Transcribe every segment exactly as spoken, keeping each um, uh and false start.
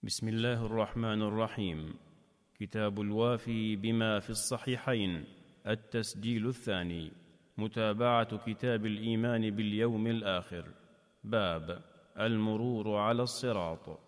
بسم الله الرحمن الرحيم. كتاب الوافي بما في الصحيحين، التسجيل الثاني، متابعة كتاب الإيمان باليوم الآخر. باب المرور على الصراط.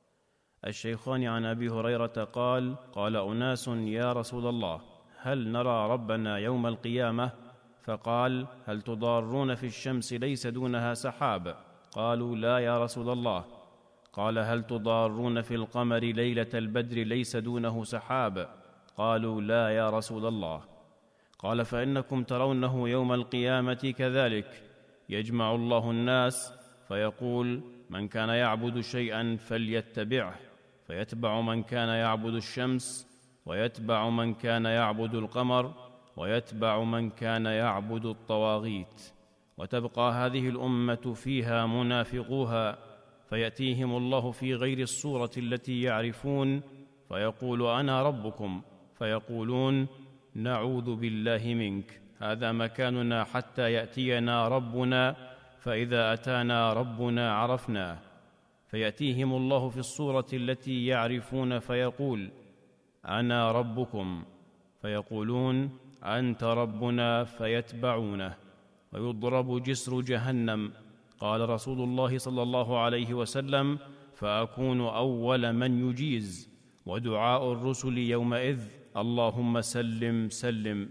الشيخان عن أبي هريرة قال: قال أناس: يا رسول الله، هل نرى ربنا يوم القيامة؟ فقال: هل تضارون في الشمس ليس دونها سحاب؟ قالوا: لا يا رسول الله. قال: هل تضارون في القمر ليلة البدر ليس دونه سحاب؟ قالوا: لا يا رسول الله. قال: فإنكم ترونه يوم القيامة كذلك، يجمع الله الناس فيقول: من كان يعبد شيئا فليتبعه، فيتبع من كان يعبد الشمس، ويتبع من كان يعبد القمر، ويتبع من كان يعبد الطواغيت، وتبقى هذه الأمة فيها منافقوها، فيأتيهم الله في غير الصورة التي يعرفون، فيقول: أنا ربكم، فيقولون: نعوذ بالله منك، هذا مكاننا حتى يأتينا ربنا، فإذا أتانا ربنا عرفناه. فيأتيهم الله في الصورة التي يعرفون فيقول: أنا ربكم، فيقولون: أنت ربنا، فيتبعونه، ويضرب جسر جهنم. قال رسول الله صلى الله عليه وسلم: فأكون أول من يجيز، ودعاء الرسل يومئذ: اللهم سلم سلم،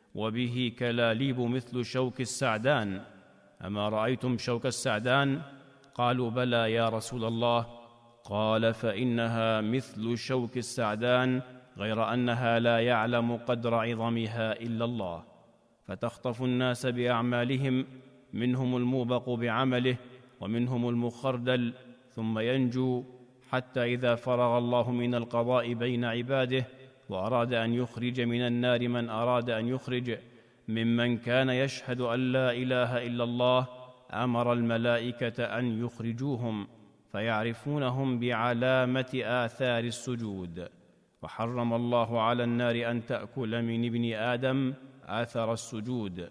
وبه كلاليب مثل شوك السعدان. أما رأيتم شوك السعدان؟ قالوا: بلى يا رسول الله. قال: فإنها مثل شوك السعدان، غير أنها لا يعلم قدر عظمها إلا الله، فتخطف الناس بأعمالهم، منهم الموبق بعمله، ومنهم المخردل، ثم ينجو، حتى إذا فرغ الله من القضاء بين عباده وأراد أن يخرج من النار من أراد أن يخرج ممن كان يشهد أن لا إله إلا الله، أمر الملائكة أن يخرجوهم، فيعرفونهم بعلامة آثار السجود. وحرم الله على النار أن تأكل من ابن آدم آثر السجود،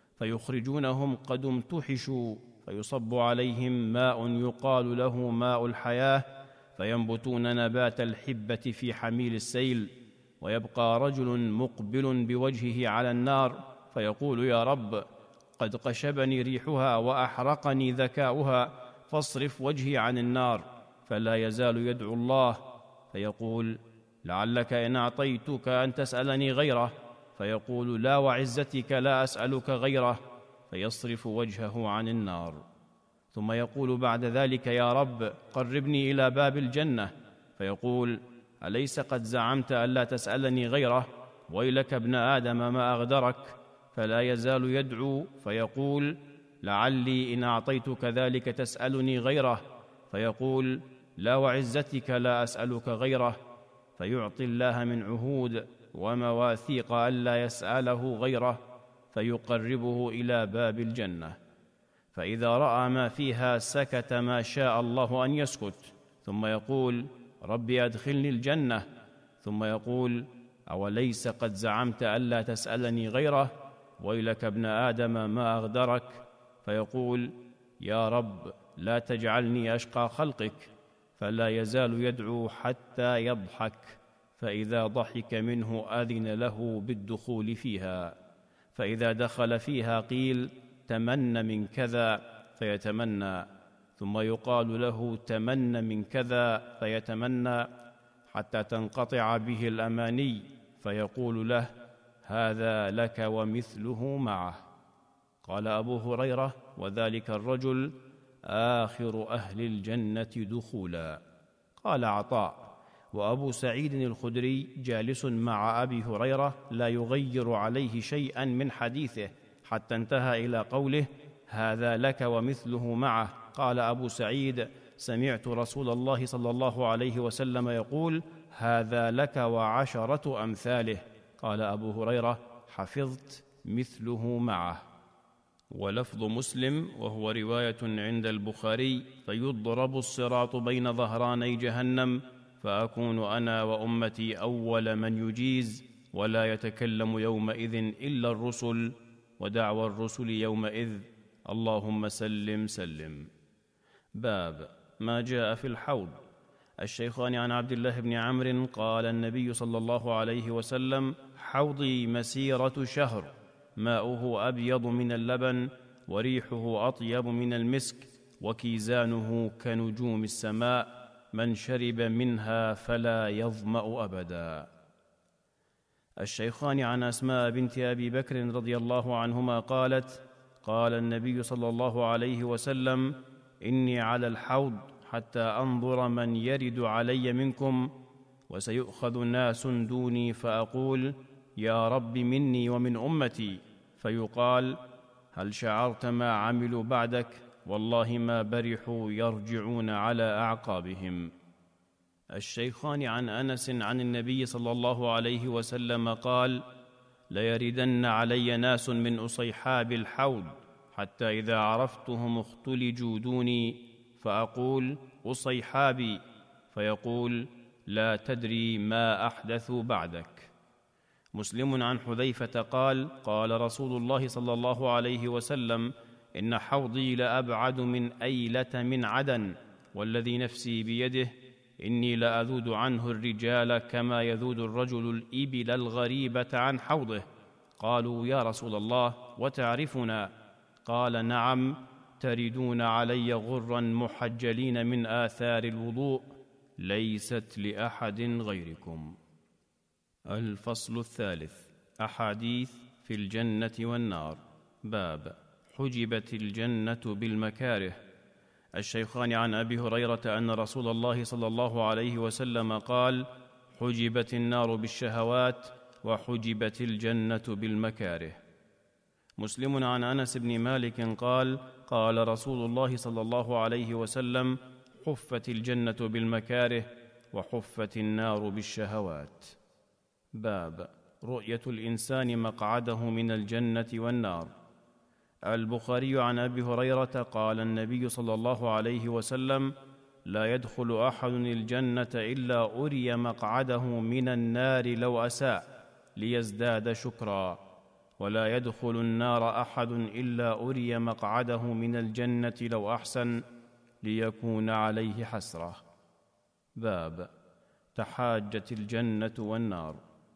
فيخرجونهم قد امتحشوا، فيصب عليهم ماء يقال له ماء الحياة، فينبتون نبات الحبة في حميل السيل. ويبقى رجل مقبل بوجهه على النار، فيقول: يا رب، قد قشبني ريحها وأحرقني ذكاؤها، فاصرف وجهي عن النار. فلا يزال يدعو الله، فيقول: لعلك إن أعطيتك أن تسألني غيره. فيقول: لا وعزتك لا أسألك غيره، فيصرف وجهه عن النار. ثم يقول بعد ذلك: يا رب، قربني إلى باب الجنة. فيقول: أليس قد زعمت ألا تسألني غيره؟ ويلك ابن آدم، ما أغدرك. فلا يزال يدعو، فيقول: لعلي إن أعطيتك ذلك تسألني غيره. فيقول: لا وعزتك لا أسألك غيره. فيعطي الله من عهود ومواثيق ألا يسأله غيره، فيقربه إلى باب الجنة، فإذا رأى ما فيها سكت ما شاء الله أن يسكت، ثم يقول: رب أدخلني الجنة. ثم يقول: أوليس قد زعمت ألا تسألني غيره؟ ويلك ابن آدم، ما أغدرك. فيقول: يا رب، لا تجعلني أشقى خلقك. فلا يزال يدعو حتى يضحك، فإذا ضحك منه أذن له بالدخول فيها، فإذا دخل فيها قيل: تمن من كذا، فيتمنى، ثم يقال له: تمن من كذا، فيتمنى، حتى تنقطع به الأماني، فيقول له: هذا لك ومثله معه. قال أبو هريرة: وذلك الرجل آخر أهل الجنة دخولا. قال عطاء: وأبو سعيد الخدري جالس مع أبي هريرة لا يغير عليه شيئا من حديثه، حتى انتهى إلى قوله: هذا لك ومثله معه. قال أبو سعيد: سمعت رسول الله صلى الله عليه وسلم يقول: هذا لك وعشرة أمثاله. قال أبو هريرة: حفظت مثله معه. ولفظ مسلم، وهو رواية عند البخاري: فيضرب الصراط بين ظهراني جهنم، فأكون أنا وأمتي أول من يجيز، ولا يتكلم يومئذ إلا الرسل، ودعوى الرسل يومئذ: اللهم سلم سلم. باب ما جاء في الحوض. الشيخان عن عبد الله بن عمرو قال النبي صلى الله عليه وسلم: حوضي مسيرة شهر، ماؤه أبيض من اللبن، وريحه أطيب من المسك، وكيزانه كنجوم السماء، من شرب منها فلا يظمأ أبدا. الشيخان عن أسماء بنت أبي بكر رضي الله عنهما قالت: قال النبي صلى الله عليه وسلم: إني على الحوض حتى أنظر من يرد علي منكم، وسيؤخذ ناس دوني فأقول: يا رب مني ومن أمتي، فيقال: هل شعرت ما عملوا بعدك؟ والله ما برحوا يرجعون على أعقابهم. الشيخان عن أنس عن النبي صلى الله عليه وسلم قال: ليردن علي ناس من أصيحاب الحوض، حتى إذا عرفتهم اختلجوا دوني، فأقول: أصيحابي، فيقول: لا تدري ما أحدثوا بعدك. مسلم عن حذيفة قال: قال رسول الله صلى الله عليه وسلم: إن حوضي لأبعد من أيلة من عدن، والذي نفسي بيده إني لأذود عنه الرجال كما يذود الرجل الإبل الغريبة عن حوضه. قالوا: يا رسول الله، وتعرفنا؟ قال: نعم، تردون علي غرا محجلين من آثار الوضوء، ليست لأحد غيركم. الفصل الثالث: أحاديث في الجنة والنار. باب حجبت الجنة بالمكاره. الشيخان عن أبي هريرة أن رسول الله صلى الله عليه وسلم قال: حجبت النار بالشهوات، وحجبت الجنة بالمكاره. مسلم عن أنس بن مالك قال: قال رسول الله صلى الله عليه وسلم: حفت الجنة بالمكاره، وحفت النار بالشهوات. باب رؤية الإنسان مقعده من الجنة والنار. البخاري عن أبي هريرة قال النبي صلى الله عليه وسلم: لا يدخل أحد الجنة إلا أري مقعده من النار لو أساء ليزداد شكرا، ولا يدخل النار أحد إلا أري مقعده من الجنة لو أحسن ليكون عليه حسرة. باب تحاجت الجنة والنار.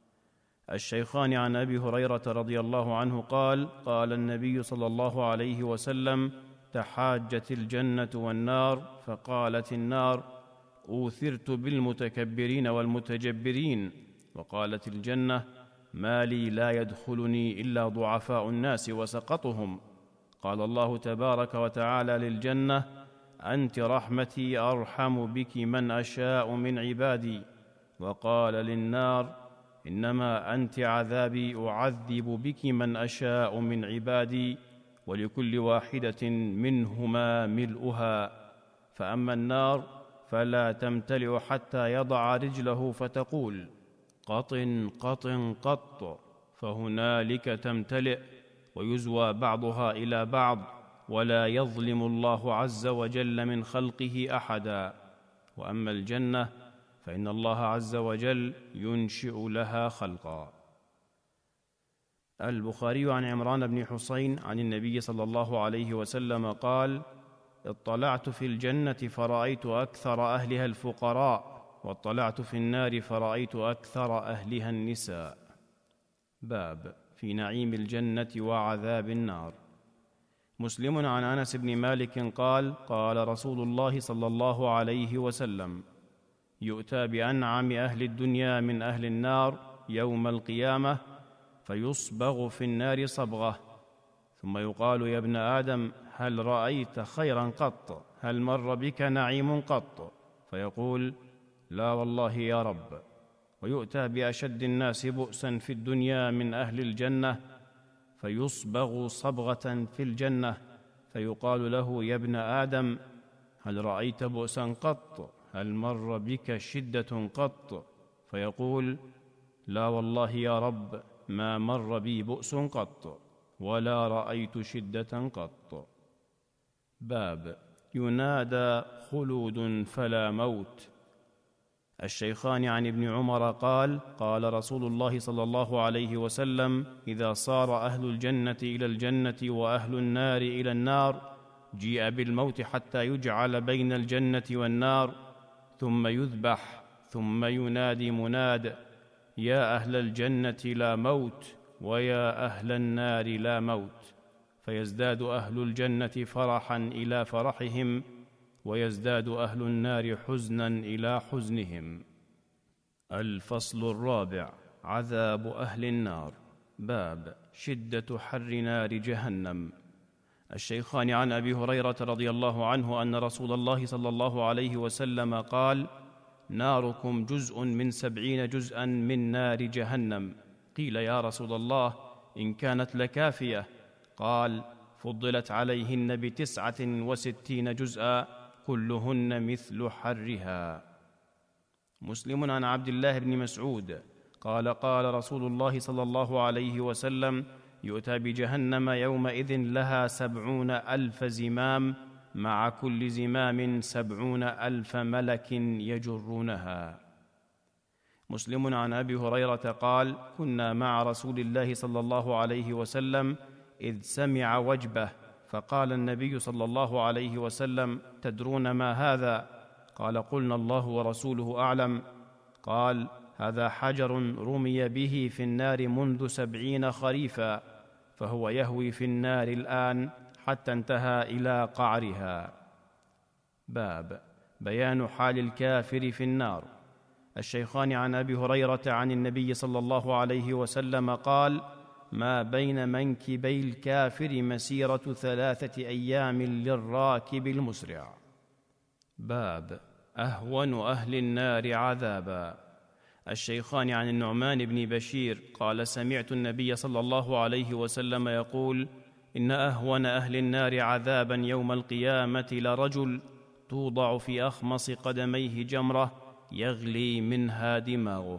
الشيخان عن أبي هريرة رضي الله عنه قال: قال النبي صلى الله عليه وسلم: تحاجت الجنة والنار، فقالت النار: أوثرت بالمتكبرين والمتجبرين، وقالت الجنة: ما لي لا يدخلني إلا ضعفاء الناس وسقطهم. قال الله تبارك وتعالى للجنة: أنت رحمتي أرحم بك من أشاء من عبادي. وقال للنار: إنما أنت عذابي أعذب بك من أشاء من عبادي، ولكل واحدة منهما ملؤها. فأما النار فلا تمتلئ حتى يضع رجله فتقول: قط قط قط، فهنالك تمتلئ، ويزوى بعضها إلى بعض، ولا يظلم الله عز وجل من خلقه أحدا. وأما الجنة فإن الله عز وجل ينشئ لها خلقا. البخاري عن عمران بن حسين عن النبي صلى الله عليه وسلم قال: اطلعت في الجنة فرأيت أكثر أهلها الفقراء، واطلعت في النار فرأيت أكثر أهلها النساء. باب في نعيم الجنة وعذاب النار. مسلم عن أنس بن مالك قال: قال رسول الله صلى الله عليه وسلم: يؤتى بأنعم أهل الدنيا من أهل النار يوم القيامة، فيصبغ في النار صبغة، ثم يقال: يا ابن آدم، هل رأيت خيرا قط؟ هل مر بك نعيم قط؟ فيقول: لا والله يا رب. ويؤتى بأشد الناس بؤسا في الدنيا من أهل الجنة، فيصبغ صبغة في الجنة، فيقال له: يا ابن آدم، هل رأيت بؤسا قط؟ هل مر بك شدة قط؟ فيقول: لا والله يا رب، ما مر بي بؤس قط، ولا رأيت شدة قط. باب ينادى خلود فلا موت. الشيخان عن ابن عمر قال: قال رسول الله صلى الله عليه وسلم: إذا صار أهل الجنة إلى الجنة وأهل النار إلى النار، جيء بالموت حتى يجعل بين الجنة والنار، ثم يذبح، ثم ينادي مناد: يا أهل الجنة لا موت، ويا أهل النار لا موت، فيزداد أهل الجنة فرحا إلى فرحهم، ويزداد أهل النار حزنا إلى حزنهم. الفصل الرابع: عذاب أهل النار. باب شدة حر نار جهنم. الشيخان عن أبي هريرة رضي الله عنه أن رسول الله صلى الله عليه وسلم قال: ناركم جزء من سبعين جزءا من نار جهنم. قيل: يا رسول الله، إن كانت لكافية؟ قال: فضلت عليهن بتسعة وستين جزءا، كلهن مثل حرها. مسلم عن عبد الله بن مسعود قال: قال رسول الله صلى الله عليه وسلم: يؤتى بجهنم يومئذ لها سبعون ألف زمام، مع كل زمام سبعون ألف ملك يجرونها. مسلم عن أبي هريرة قال: كنا مع رسول الله صلى الله عليه وسلم إذ سمع وجبه، فقال النبي صلى الله عليه وسلم: تدرون ما هذا؟ قال: قلنا: الله ورسوله أعلم. قال: هذا حجر رمي به في النار منذ سبعين خريفا، فهو يهوي في النار الآن حتى انتهى إلى قعرها. باب بيان حال الكافر في النار. الشيخان عن أبي هريرة عن النبي صلى الله عليه وسلم قال: ما بين منكبي الكافر مسيرة ثلاثة أيام للراكب المسرع. باب أهون أهل النار عذابا. الشيخان عن النعمان بن بشير قال: سمعت النبي صلى الله عليه وسلم يقول: إن أهون أهل النار عذابا يوم القيامة لرجل توضع في أخمص قدميه جمرة يغلي منها دماغه.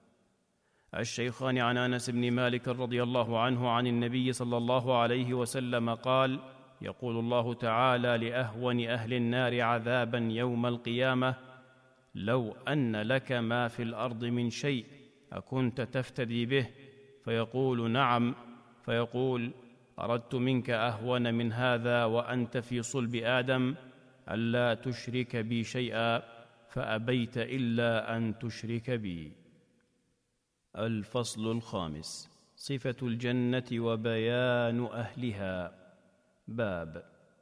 الشيخان عن أنس بن مالك رضي الله عنه عن النبي صلى الله عليه وسلم قال: يقول الله تعالى لأهون أهل النار عذابا يوم القيامة: لو أن لك ما في الأرض من شيء أكنت تفتدي به؟ فيقول: نعم. فيقول: أردت منك أهون من هذا وأنت في صلب آدم، ألا تشرك بي شيئا، فأبيت إلا أن تشرك بي. الفصل الخامس: صفة الجنة وبيان أهلها. باب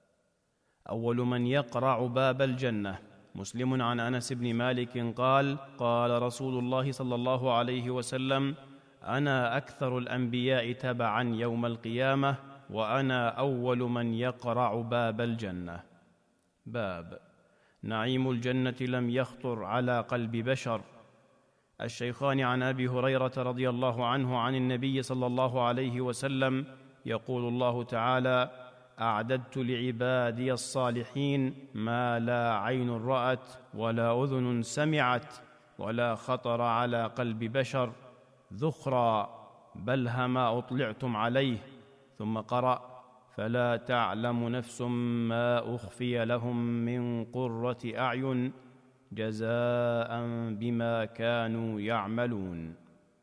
أول من يقرع باب الجنة. مسلم عن أنس بن مالك قال: قال رسول الله صلى الله عليه وسلم: أنا أكثر الأنبياء تبعا يوم القيامة، وأنا أول من يقرع باب الجنة. باب نعيم الجنة لم يخطر على قلب بشر. الشيخان عن أبي هريرة رضي الله عنه عن النبي صلى الله عليه وسلم يقول الله تعالى: أعددت لعبادي الصالحين ما لا عين رأت ولا أذن سمعت ولا خطر على قلب بشر، ذخرا بل ما أطلعتم عليه. ثم قرأ: فلا تعلم نفس ما أخفي لهم من قرة أعين جزاء بما كانوا يعملون.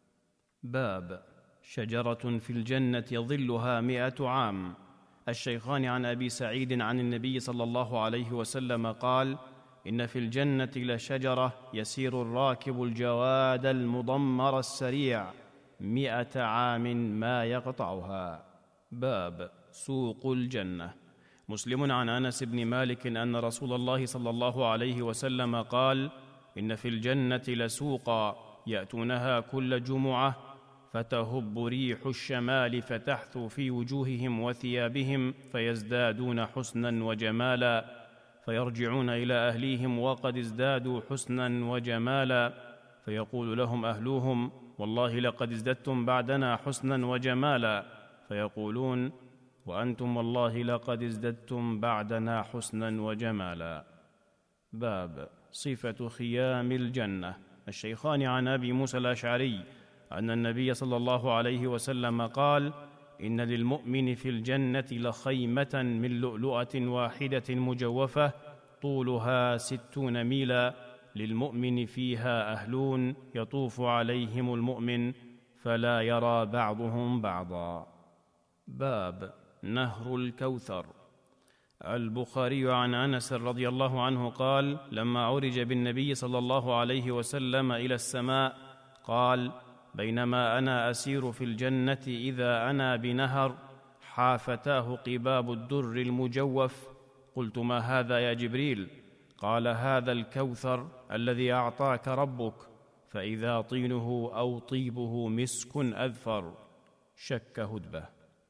باب شجرة في الجنة ظلها مئة عام. الشيخان عن أبي سعيد عن النبي صلى الله عليه وسلم قال: إن في الجنة لشجرة يسير الراكب الجواد المضمر السريع مئة عام ما يقطعها. باب سوق الجنة. مسلم عن أنس بن مالك أن رسول الله صلى الله عليه وسلم قال: إن في الجنة لسوقا يأتونها كل جمعة، فتهب ريح الشمال فتحثو في وجوههم وثيابهم، فيزدادون حسنا وجمالا، فيرجعون إلى أهليهم وقد ازدادوا حسنا وجمالا، فيقول لهم أهلوهم: والله لقد ازددتم بعدنا حسنا وجمالا، فيقولون: وأنتم والله لقد ازددتم بعدنا حسنا وجمالا. باب صفة خيام الجنة. الشيخان عن أبي موسى الأشعري أن النبي صلى الله عليه وسلم قال: إن للمؤمن في الجنة لخيمة من لؤلؤة واحدة مجوفة طولها ستون ميلا، للمؤمن فيها أهلون يطوف عليهم المؤمن فلا يرى بعضهم بعضا. باب نهر الكوثر. البخاري عن أنس رضي الله عنه قال: لما عرج بالنبي صلى الله عليه وسلم إلى السماء قال: بينما أنا أسير في الجنة إذا أنا بنهر حافتاه قباب الدر المجوف، قلت: ما هذا يا جبريل؟ قال: هذا الكوثر الذي أعطاك ربك، فإذا طينه أو طيبه مسك أذفر. شك هدبة.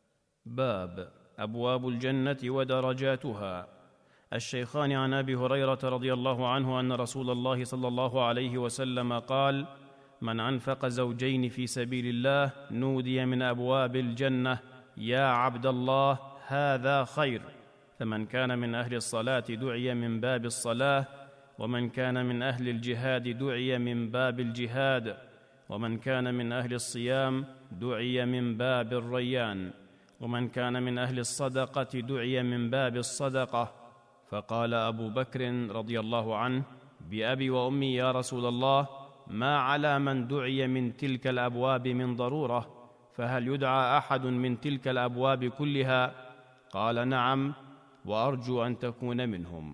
باب أبواب الجنة ودرجاتها. الشيخان عن أبي هريرة رضي الله عنه أن رسول الله صلى الله عليه وسلم قال: من أنفق زوجين في سبيل الله نودي من أبواب الجنة: يا عبد الله هذا خير. فمن كان من أهل الصلاة دعي من باب الصلاة، ومن كان من أهل الجهاد دعي من باب الجهاد، ومن كان من أهل الصيام دعي من باب الريان، ومن كان من أهل الصدقة دعي من باب الصدقة. فقال أبو بكر رضي الله عنه: بأبي وأمي يا رسول الله، ما على من دعي من تلك الأبواب من ضرورة، فهل يدعى أحد من تلك الأبواب كلها؟ قال: نعم، وأرجو أن تكون منهم.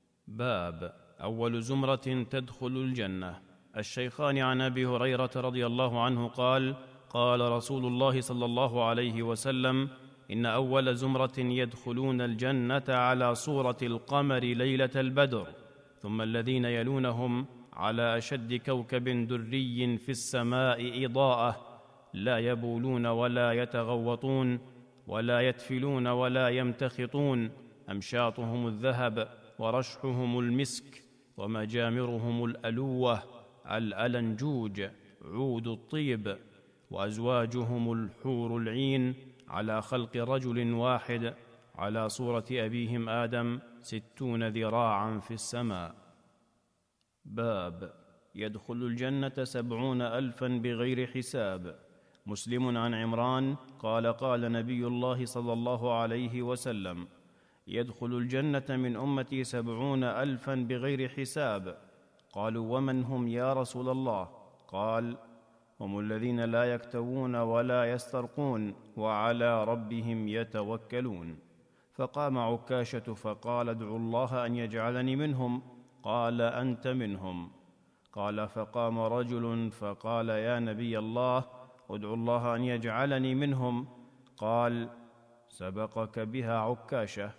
باب أول زمرة تدخل الجنة. الشيخان عن أبي هريرة رضي الله عنه قال: قال رسول الله صلى الله عليه وسلم: إن أول زمرة يدخلون الجنة على صورة القمر ليلة البدر، ثم الذين يلونهم على أشد كوكب دري في السماء إضاءة، لا يبولون ولا يتغوطون ولا يتفلون ولا يمتخطون، أمشاطهم الذهب ورشحهم المسك، ومجامرهم الألوة الألنجوج عود الطيب، وأزواجهم الحور العين، على خلق رجل واحد على صورة أبيهم آدم، ستون ذراعا في السماء. باب يدخل الجنة سبعون ألفا بغير حساب. مسلم عن عمران قال: قال نبي الله صلى الله عليه وسلم: يدخل الجنة من أمتي سبعون ألفا بغير حساب. قالوا: ومن هم يا رسول الله؟ قال: هم الذين لا يكتوون ولا يسترقون وعلى ربهم يتوكلون. فقام عكاشة فقال: ادعوا الله أن يجعلني منهم. قال: أنت منهم. قال: فقام رجل فقال: يا نبي الله، ادعوا الله أن يجعلني منهم. قال: سبقك بها عكاشة.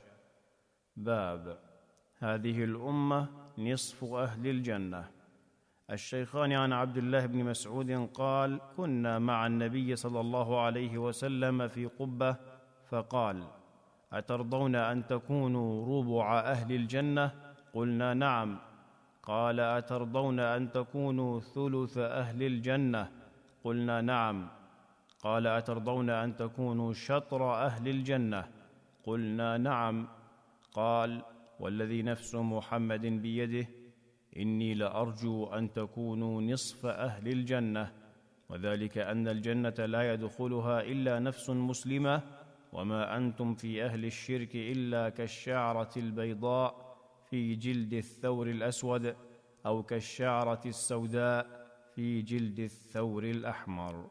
باب هذه الأمة نصف أهل الجنة. الشيخان عن عبد الله بن مسعود قال: كنا مع النبي صلى الله عليه وسلم في قبة، فقال: أترضون أن تكونوا ربع أهل الجنة؟ قلنا: نعم. قال: أترضون أن تكونوا ثلث أهل الجنة؟ قلنا: نعم. قال: أترضون أن تكونوا شطر أهل الجنة؟ قلنا: نعم. قال: والذي نفس محمد بيده، إني لأرجو أن تكونوا نصف أهل الجنة، وذلك أن الجنة لا يدخلها إلا نفس مسلمة، وما أنتم في أهل الشرك إلا كالشعرة البيضاء في جلد الثور الأسود، أو كالشعرة السوداء في جلد الثور الأحمر.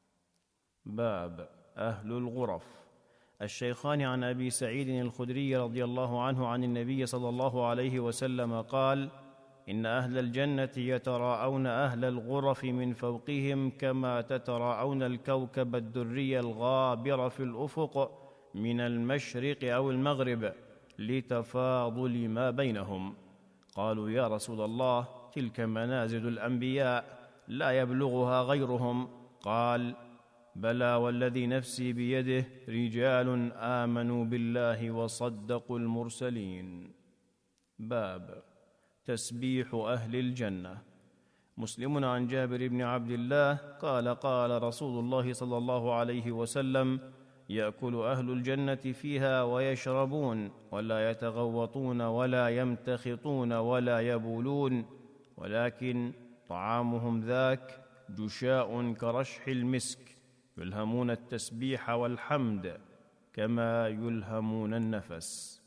باب أهل الغرف. الشيخان عن أبي سعيد الخدري رضي الله عنه عن النبي صلى الله عليه وسلم قال: إن أهل الجنة يتراءون أهل الغرف من فوقهم كما تتراءون الكوكب الدري الغابر في الأفق من المشرق أو المغرب، لتفاضل ما بينهم. قالوا: يا رسول الله، تلك منازل الأنبياء لا يبلغها غيرهم. قال: بلى والذي نفسي بيده، رجال آمنوا بالله وصدقوا المرسلين. باب تسبيح أهل الجنة. مسلم عن جابر بن عبد الله قال: قال رسول الله صلى الله عليه وسلم: يأكل أهل الجنة فيها ويشربون، ولا يتغوطون ولا يمتخطون ولا يبولون، ولكن طعامهم ذاك جشاء كرشح المسك، يلهمون التسبيح والحمد كما يلهمون النفس.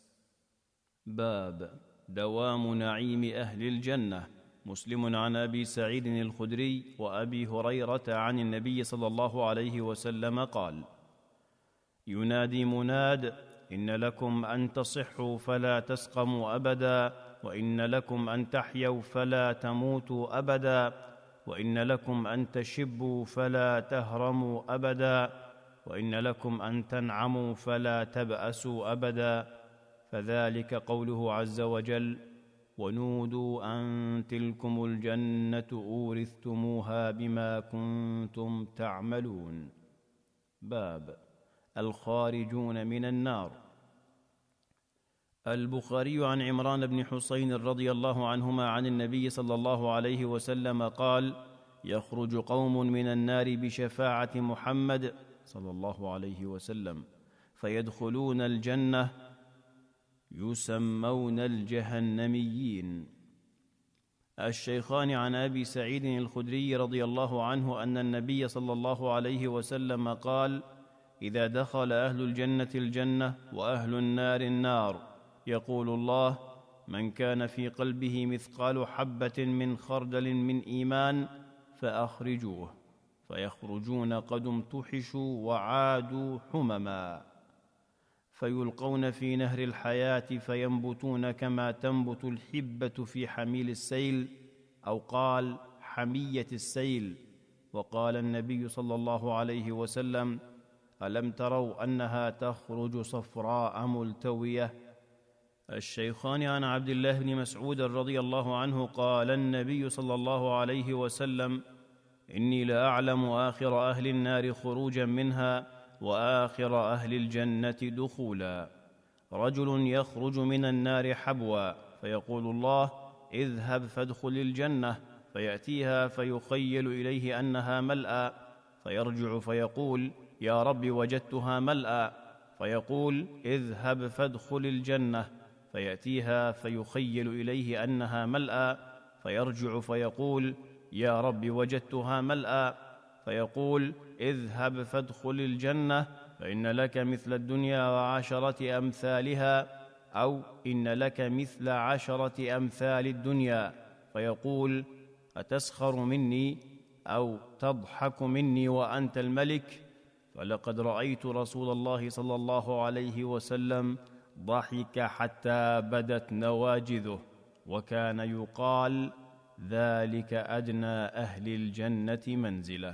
باب دوام نعيم أهل الجنة. مسلم عن أبي سعيد الخدري وأبي هريرة عن النبي صلى الله عليه وسلم قال: ينادي مناد: إن لكم أن تصحوا فلا تسقموا أبدا، وإن لكم أن تحيوا فلا تموتوا أبدا، وإن لكم أن تشبوا فلا تهرموا أبدا، وإن لكم أن تنعموا فلا تبأسوا أبدا. فذلك قوله عز وجل: ونودوا أن تلكم الجنة أورثتموها بما كنتم تعملون. باب الخارجون من النار. البخاري عن عمران بن حسين رضي الله عنهما عن النبي صلى الله عليه وسلم قال: يخرج قوم من النار بشفاعة محمد صلى الله عليه وسلم فيدخلون الجنة يسمون الجهنميين. الشيخان عن أبي سعيد الخدري رضي الله عنه أن النبي صلى الله عليه وسلم قال: إذا دخل أهل الجنة الجنة وأهل النار النار يقول الله: من كان في قلبه مثقال حبة من خردل من إيمان فأخرجوه، فيخرجون قد امتحشوا وعادوا حمما، فيلقون في نهر الحياة فينبتون كما تنبت الحبة في حميل السيل، أو قال حمية السيل. وقال النبي صلى الله عليه وسلم: ألم تروا أنها تخرج صفراء ملتوية؟ الشيخان عن عبد الله بن مسعود رضي الله عنه قال النبي صلى الله عليه وسلم: إني لأعلم آخر أهل النار خروجا منها وآخر أهل الجنة دخولا. رجل يخرج من النار حبوا فيقول الله: اذهب فادخل الجنة، فيأتيها فيخيل إليه أنها ملأى، فيرجع فيقول: يا رب وجدتها ملأى، فيقول: اذهب فادخل الجنة، فيأتيها فيخيل إليه أنها ملأى، فيرجع فيقول: يا رب وجدتها ملأى، فيقول: اذهب فادخل الجنة، فإن لك مثل الدنيا وعشرة أمثالها، أو إن لك مثل عشرة أمثال الدنيا، فيقول: أتسخر مني أو تضحك مني وأنت الملك؟ فلقد رأيت رسول الله صلى الله عليه وسلم ضحك حتى بدت نواجذه، وكان يقال: ذلك أدنى أهل الجنة منزلة.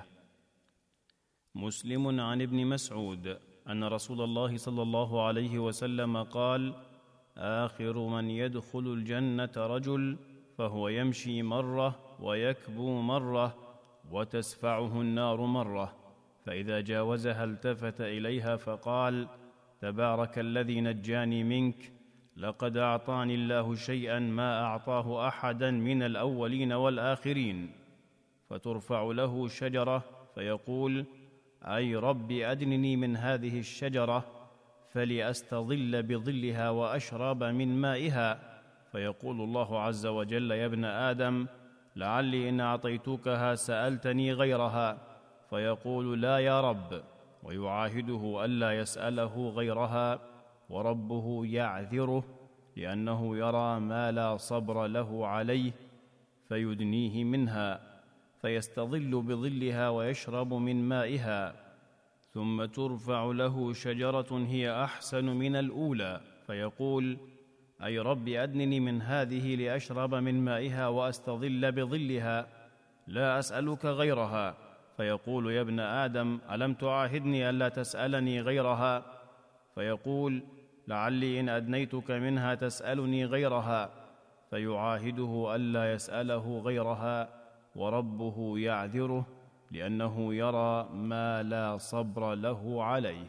مسلم عن ابن مسعود أن رسول الله صلى الله عليه وسلم قال: آخر من يدخل الجنة رجل فهو يمشي مرة ويكبو مرة وتسفعه النار مرة، فإذا جاوزها التفت إليها فقال: تبارك الذي نجاني منك، لقد أعطاني الله شيئا ما أعطاه أحدا من الأولين والآخرين. فترفع له شجرة فيقول: أي رب أدنني من هذه الشجرة فلأستظل بظلها وأشرب من مائها. فيقول الله عز وجل: يا ابن آدم، لعلي إن أعطيتكها سألتني غيرها. فيقول: لا يا رب، ويعاهده ألا يسأله غيرها، وربه يعذره لأنه يرى ما لا صبر له عليه، فيدنيه منها، فيستظل بظلها ويشرب من مائها. ثم ترفع له شجرة هي أحسن من الأولى، فيقول: أي رب أدنني من هذه لأشرب من مائها وأستظل بظلها، لا أسألك غيرها. فيقول: يا ابن آدم، ألم تعاهدني ألا تسألني غيرها؟ فيقول: لعلي إن أدنيتك منها تسألني غيرها. فيعاهده ألا يسأله غيرها، وربه يعذره لأنه يرى ما لا صبر له عليه،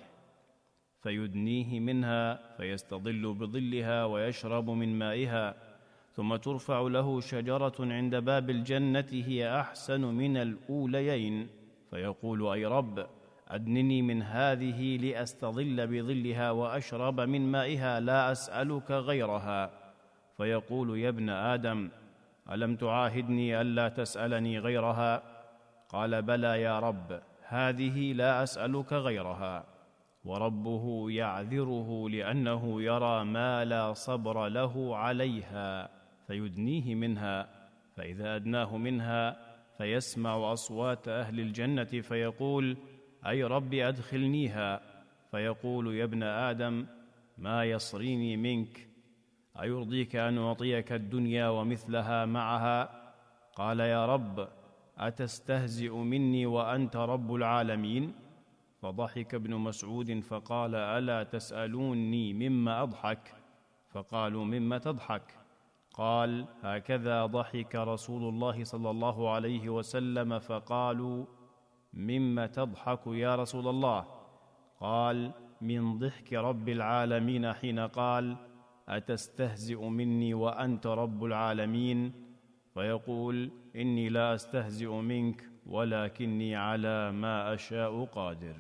فيدنيه منها، فيستظل بظلها ويشرب من مائها. ثم ترفع له شجرة عند باب الجنة هي أحسن من الأوليين، فيقول: أي رب أدنني من هذه لأستظل بظلها وأشرب من مائها، لا أسألك غيرها. فيقول: يا ابن آدم، ألم تعاهدني ألا تسألني غيرها؟ قال: بلى يا رب، هذه لا أسألك غيرها. وربه يعذره لأنه يرى ما لا صبر له عليها، فيدنيه منها. فإذا أدناه منها فيسمع أصوات أهل الجنة فيقول: أي رب أدخلنيها. فيقول: يا ابن آدم، ما يصريني منك؟ أيرضيك أن أعطيك الدنيا ومثلها معها؟ قال: يا رب، أتستهزئ مني وأنت رب العالمين؟ فضحك ابن مسعود فقال: ألا تسألوني مما أضحك؟ فقالوا: مما تضحك؟ قال: هكذا ضحك رسول الله صلى الله عليه وسلم. فقالوا: مما تضحك يا رسول الله؟ قال: من ضحك رب العالمين حين قال: أتستهزئ مني وأنت رب العالمين؟ فيقول: إني لا أستهزئ منك، ولكني على ما أشاء قادر.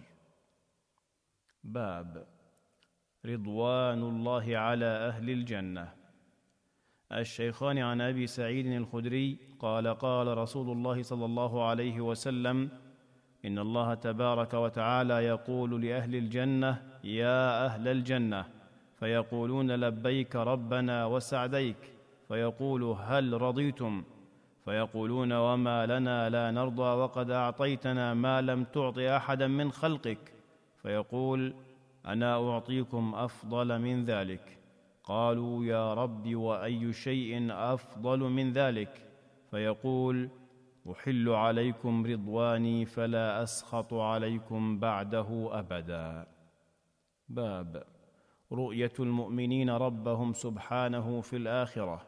باب رضوان الله على أهل الجنة. الشيخان عن أبي سعيد الخدري قال: قال رسول الله صلى الله عليه وسلم: إن الله تبارك وتعالى يقول لأهل الجنة: يا أهل الجنة، فيقولون: لبيك ربنا وسعديك. فيقول: هل رضيتم؟ فيقولون: وما لنا لا نرضى وقد أعطيتنا ما لم تعط أحدا من خلقك. فيقول: أنا أعطيكم أفضل من ذلك. قالوا: يا رب، وأي شيء أفضل من ذلك؟ فيقول: أحل عليكم رضواني فلا أسخط عليكم بعده أبدا. باب رؤية المؤمنين ربهم سبحانه في الآخرة.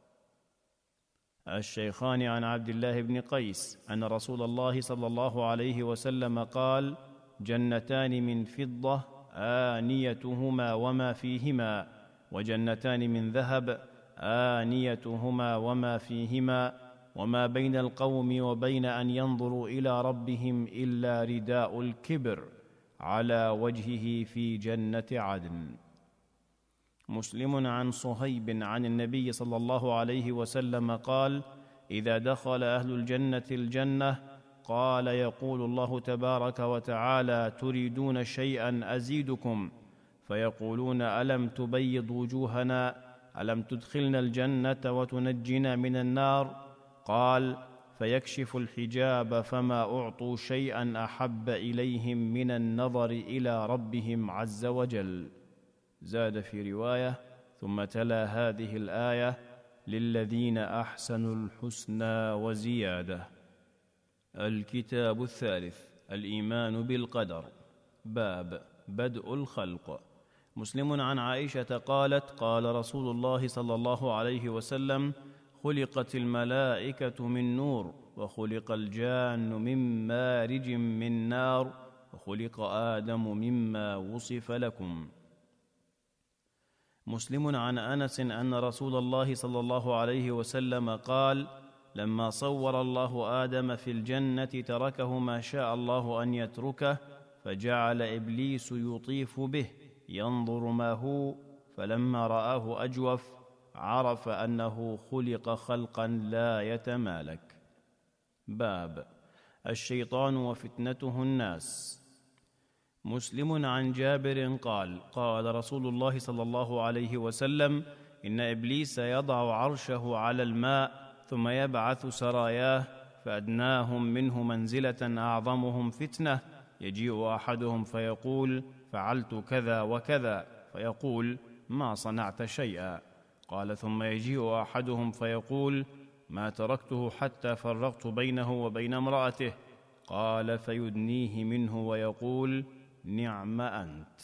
الشيخان عن عبد الله بن قيس أن رسول الله صلى الله عليه وسلم قال: جنتان من فضة آنيتهما وما فيهما، وجنتان من ذهب آنيتهما وما فيهما، وما بين القوم وبين أن ينظروا إلى ربهم إلا رداء الكبر على وجهه في جنة عدن. مسلم عن صهيب عن النبي صلى الله عليه وسلم قال: إذا دخل أهل الجنة الجنة قال يقول الله تبارك وتعالى: تريدون شيئا أزيدكم؟ فيقولون: ألم تبيض وجوهنا؟ ألم تدخلنا الجنة وتنجنا من النار؟ قال: فيكشف الحجاب فما أعطوا شيئا أحب إليهم من النظر إلى ربهم عز وجل. زاد في رواية: ثم تلا هذه الآية: للذين أحسنوا الحسنى وزيادة. الكتاب الثالث: الإيمان بالقدر. باب بدء الخلق. مسلم عن عائشة قالت: قال رسول الله صلى الله عليه وسلم: خلقت الملائكة من نور، وخلق الجان من مارج من نار، وخلق آدم مما وصف لكم. مسلم عن أنس أن رسول الله صلى الله عليه وسلم قال: لما صور الله آدم في الجنة تركه ما شاء الله أن يتركه، فجعل إبليس يطيف به ينظر ما هو، فلما رآه أجوف عرف أنه خلق خلقا لا يتمالك. باب الشيطان وفتنته الناس. مسلم عن جابر قال: قال رسول الله صلى الله عليه وسلم: إن إبليس يضع عرشه على الماء ثم يبعث سراياه، فأدناهم منه منزلة أعظمهم فتنة، يجيء أحدهم فيقول: فعلت كذا وكذا، فيقول: ما صنعت شيئا. قال: ثم يجيء أحدهم فيقول: ما تركته حتى فرقت بينه وبين امرأته. قال: فيدنيه منه ويقول: نعم أنت.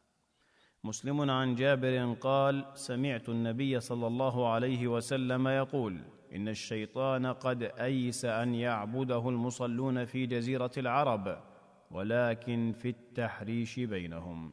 مسلم عن جابر قال: سمعت النبي صلى الله عليه وسلم يقول: إن الشيطان قد أيس أن يعبده المصلون في جزيرة العرب، ولكن في التحريش بينهم.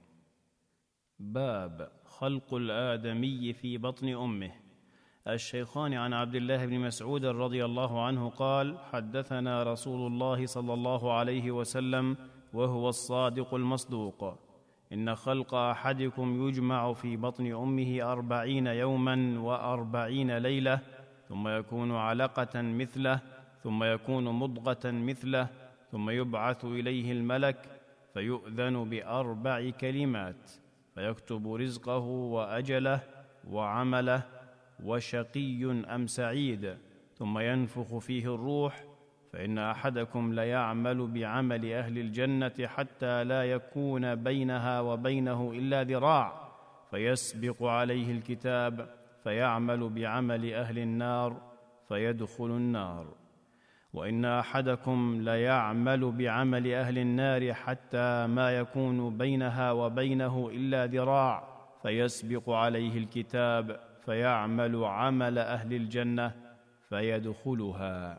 باب خلق الآدمي في بطن أمه. الشيخان عن عبد الله بن مسعود رضي الله عنه قال: حدثنا رسول الله صلى الله عليه وسلم وهو الصادق المصدوق: إن خلق أحدكم يجمع في بطن أمه أربعين يوما وأربعين ليلة، ثم يكون علقة مثله، ثم يكون مضغة مثله، ثم يبعث إليه الملك فيؤذن بأربع كلمات، فيكتب رزقه وأجله وعمله وشقي أم سعيد، ثم ينفخ فيه الروح، فإن أحدكم ليعمل بعمل أهل الجنة حتى لا يكون بينها وبينه إلا ذراع، فيسبق عليه الكتاب فيعمل بعمل أهل النار فيدخل النار. وإن أحدكم ليعمل بعمل أهل النار حتى ما يكون بينها وبينه إلا ذراع فيسبق عليه الكتاب فيعمل عمل أهل الجنة فيدخلها.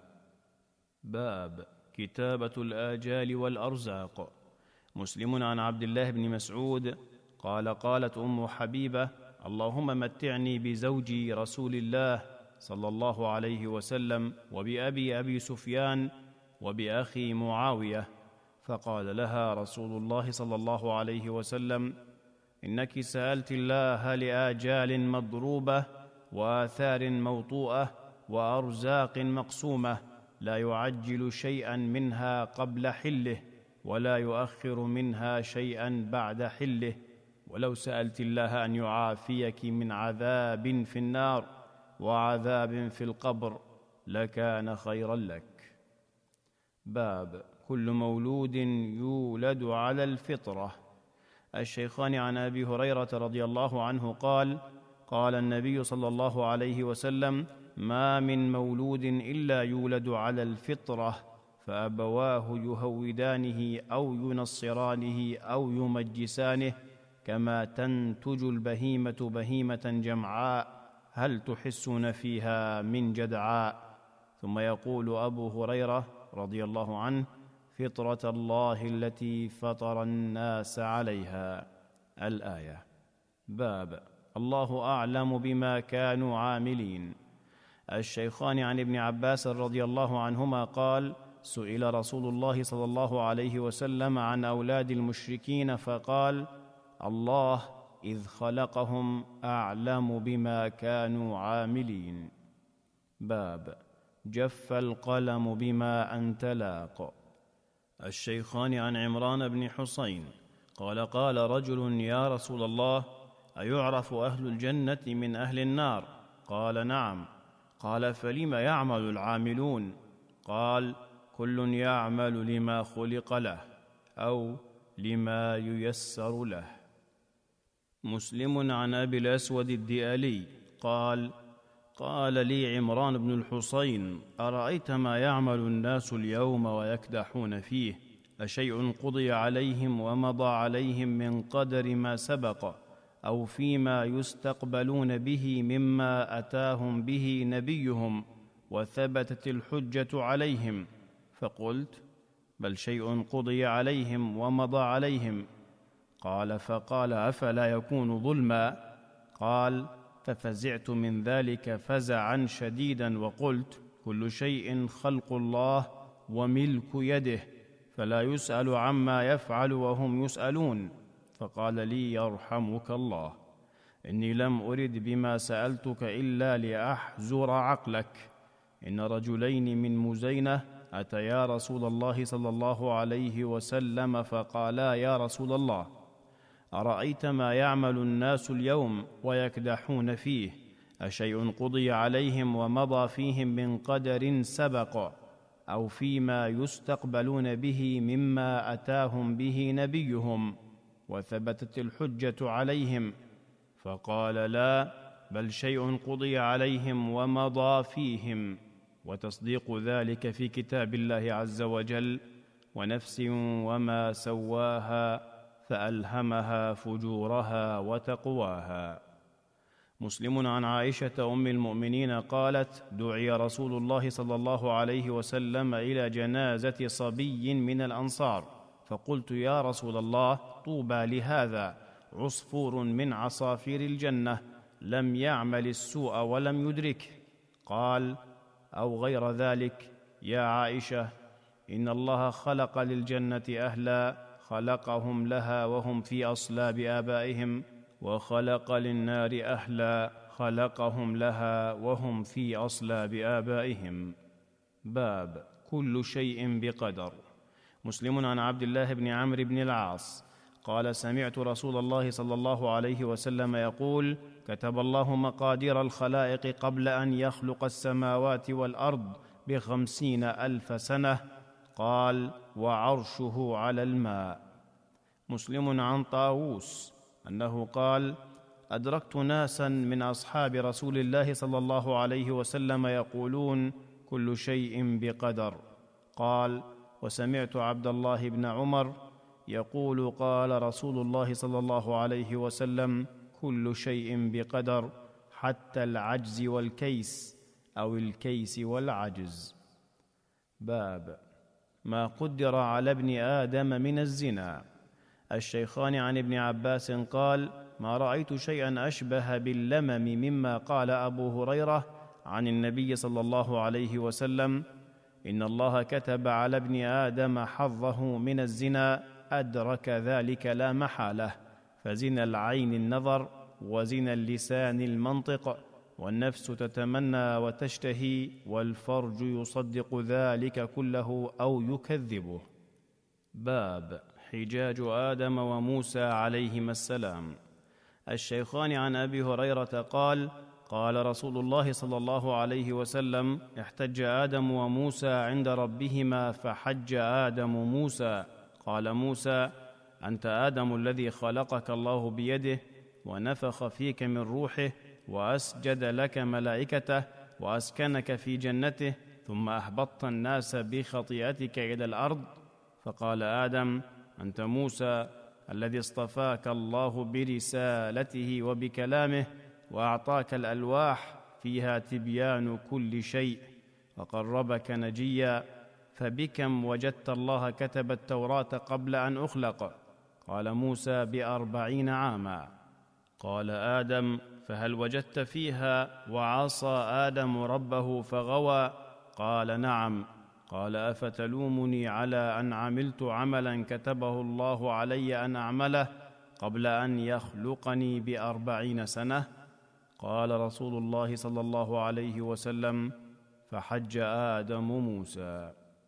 باب كتابة الآجال والأرزاق. مسلم عن عبد الله بن مسعود قال قالت أم حبيبة: اللهم متعني بزوجي رسول الله صلى الله عليه وسلم وبأبي أبي سفيان وبأخي معاوية. فقال لها رسول الله صلى الله عليه وسلم: إنك سألت الله لآجال مضروبة وآثار موطوءة وأرزاق مقسومة لا يعجل شيئا منها قبل حله ولا يؤخر منها شيئا بعد حله، ولو سألت الله أن يعافيك من عذاب في النار وعذاب في القبر لكان خيرا لك. باب كل مولود يولد على الفطرة. الشيخان عن أبي هريرة رضي الله عنه قال: قال النبي صلى الله عليه وسلم: ما من مولود إلا يولد على الفطرة، فأبواه يهودانه أو ينصرانه أو يمجسانه، كما تنتج البهيمة بهيمة جمعاء هل تحسون فيها من جدعاء. ثم يقول أبو هريرة رضي الله عنه: فطرة الله التي فطر الناس عليها. الآية. باب الله أعلم بما كانوا عاملين. الشيخان عن ابن عباس رضي الله عنهما قال: سئل رسول الله صلى الله عليه وسلم عن أولاد المشركين فقال: الله إذ خلقهم أعلم بما كانوا عاملين. باب جف القلم بما أن تلاق. الشيخان عن عمران بن حسين قال: قال رجل: يا رسول الله، أيعرف أهل الجنة من أهل النار؟ قال: نعم. قال: فلم يعمل العاملون؟ قال: كل يعمل لما خلق له أو لما ييسر له. مسلم عن أبي الأسود الدئلي قال: قال لي عمران بن الحصين: أرأيت ما يعمل الناس اليوم ويكدحون فيه، أشيء قضي عليهم ومضى عليهم من قدر ما سبق، أو فيما يستقبلون به مما أتاهم به نبيهم وثبتت الحجة عليهم؟ فقلت: بل شيء قضي عليهم ومضى عليهم. قال: فقال: أفلا يكون ظلما؟ قال: ففزعت من ذلك فزعا شديدا وقلت: كل شيء خلق الله وملك يده، فلا يسأل عما يفعل وهم يسألون. فقال لي: يرحمك الله، إني لم أرد بما سألتك إلا لأحزر عقلك. إن رجلين من مزينة أتيا رسول الله صلى الله عليه وسلم فقالا: يا رسول الله، أرأيت ما يعمل الناس اليوم ويكدحون فيه، أشيء قضي عليهم ومضى فيهم من قدر سبق، أو فيما يستقبلون به مما أتاهم به نبيهم وثبتت الحجة عليهم؟ فقال: لا، بل شيء قضي عليهم ومضى فيهم. وتصديق ذلك في كتاب الله عز وجل: ونفس وما سواها فألهمها فجورها وتقواها. مسلم عن عائشة أم المؤمنين قالت: دعي رسول الله صلى الله عليه وسلم إلى جنازة صبي من الأنصار، فقلت: يا رسول الله، طوبى لهذا، عصفور من عصافير الجنة لم يعمل السوء ولم يدركه. قال: أو غير ذلك يا عائشة، إن الله خلق للجنة أهلا خلقهم لها وهم في أصلاب آبائهم، وخلق للنار أهلا خلقهم لها وهم في أصلاب آبائهم. باب كل شيء بقدر. مسلم عن عبد الله بن عمرو بن العاص قال: سمعت رسول الله صلى الله عليه وسلم يقول: كتب الله مقادير الخلائق قبل أن يخلق السماوات والأرض بخمسين ألف سنة. قال: وعرشه على الماء. مسلم عن طاووس أنه قال: أدركت ناسا من أصحاب رسول الله صلى الله عليه وسلم يقولون كل شيء بقدر. قال: وسمعت عبد الله بن عمر يقول قال رسول الله صلى الله عليه وسلم كل شيء بقدر حتى العجز والكيس أو الكيس والعجز. باب ما قدر على ابن آدم من الزنا. الشيخان عن ابن عباس قال: ما رأيت شيئا أشبه باللمم مما قال أبو هريرة عن النبي صلى الله عليه وسلم: إن الله كتب على ابن آدم حظه من الزنا، أدرك ذلك لا محالة، فزنا العين النظر، وزنا اللسان المنطق، والنفس تتمنى وتشتهي، والفرج يصدق ذلك كله أو يكذبه. باب حجاج آدم وموسى عليهما السلام. الشيخان عن أبي هريرة قال: قال رسول الله صلى الله عليه وسلم: احتج آدم وموسى عند ربهما فحج آدم موسى، قال موسى: أنت آدم الذي خلقك الله بيده ونفخ فيك من روحه وأسجد لك ملائكته وأسكنك في جنته، ثم أهبطت الناس بخطيئتك إلى الأرض. فقال آدم: أنت موسى الذي اصطفاك الله برسالته وبكلامه، وأعطاك الألواح فيها تبيان كل شيء، وقربك نجيا، فبكم وجدت الله كتب التوراة قبل أن أخلق؟ قال موسى: بأربعين عاما. قال آدم: فهل وجدت فيها وعصى آدم ربه فغوى؟ قال: نعم. قال: أفتلومني على أن عملت عملا كتبه الله علي أن أعمله قبل أن يخلقني بأربعين سنة؟ قال رسول الله صلى الله عليه وسلم: فحج آدم موسى.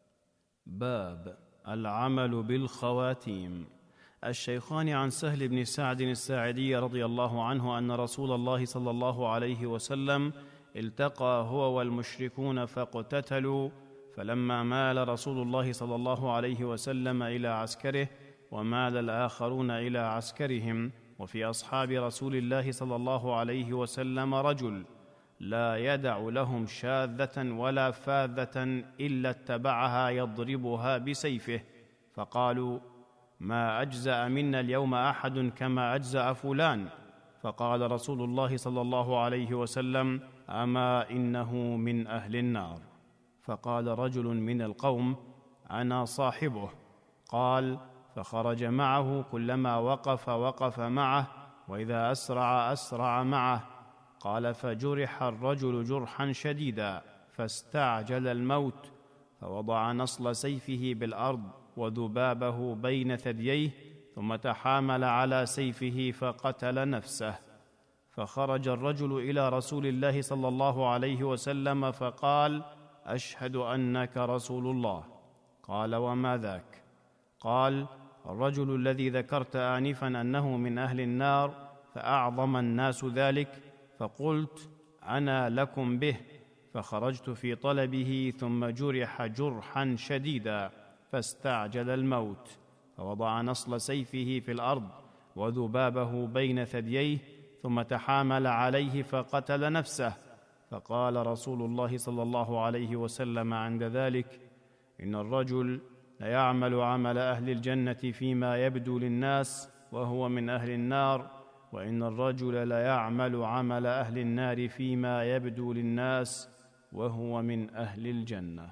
باب العمل بالخواتيم. الشيخان عن سهل بن سعد الساعدي رضي الله عنه أن رسول الله صلى الله عليه وسلم التقى هو والمشركون فاقتتلوا، فلما مال رسول الله صلى الله عليه وسلم إلى عسكره ومال الآخرون إلى عسكرهم، وفي أصحاب رسول الله صلى الله عليه وسلم رجل لا يدع لهم شاذة ولا فاذة إلا اتبعها يضربها بسيفه، فقالوا: ما أجزأ منا اليوم أحد كما أجزأ فلان. فقال رسول الله صلى الله عليه وسلم: أما إنه من أهل النار. فقال رجل من القوم: أنا صاحبه. قال: فخرج معه، كلما وقف وقف معه، وإذا أسرع أسرع معه. قال: فجرح الرجل جرحا شديدا فاستعجل الموت، فوضع نصل سيفه بالأرض وذبابه بين ثدييه، ثم تحامل على سيفه فقتل نفسه. فخرج الرجل إلى رسول الله صلى الله عليه وسلم فقال: أشهد أنك رسول الله. قال: وما ذاك؟ قال: الرجل الذي ذكرت آنفا أنه من أهل النار، فأعظم الناس ذلك، فقلت أنا لكم به، فخرجت في طلبه، ثم جرح جرحا شديدا فاستعجل الموت، فوضع نصل سيفه في الأرض وذبابه بين ثدييه، ثم تحامل عليه فقتل نفسه. فقال رسول الله صلى الله عليه وسلم عند ذلك: إن الرجل ليعمل عمل أهل الجنة فيما يبدو للناس وهو من أهل النار، وإن الرجل ليعمل عمل أهل النار فيما يبدو للناس وهو من أهل الجنة.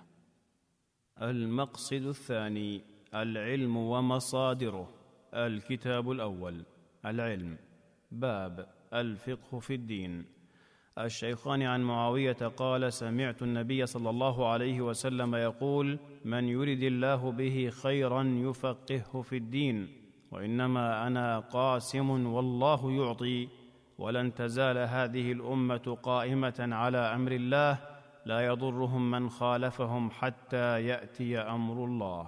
المقصد الثاني: العلم ومصادره. الكتاب الأول: العلم. باب الفقه في الدين. الشيخان عن معاوية قال: سمعت النبي صلى الله عليه وسلم يقول: من يرد الله به خيرا يفقهه في الدين، وإنما أنا قاسم والله يعطي، ولن تزال هذه الأمة قائمة على أمر الله لا يضرهم من خالفهم حتى يأتي أمر الله.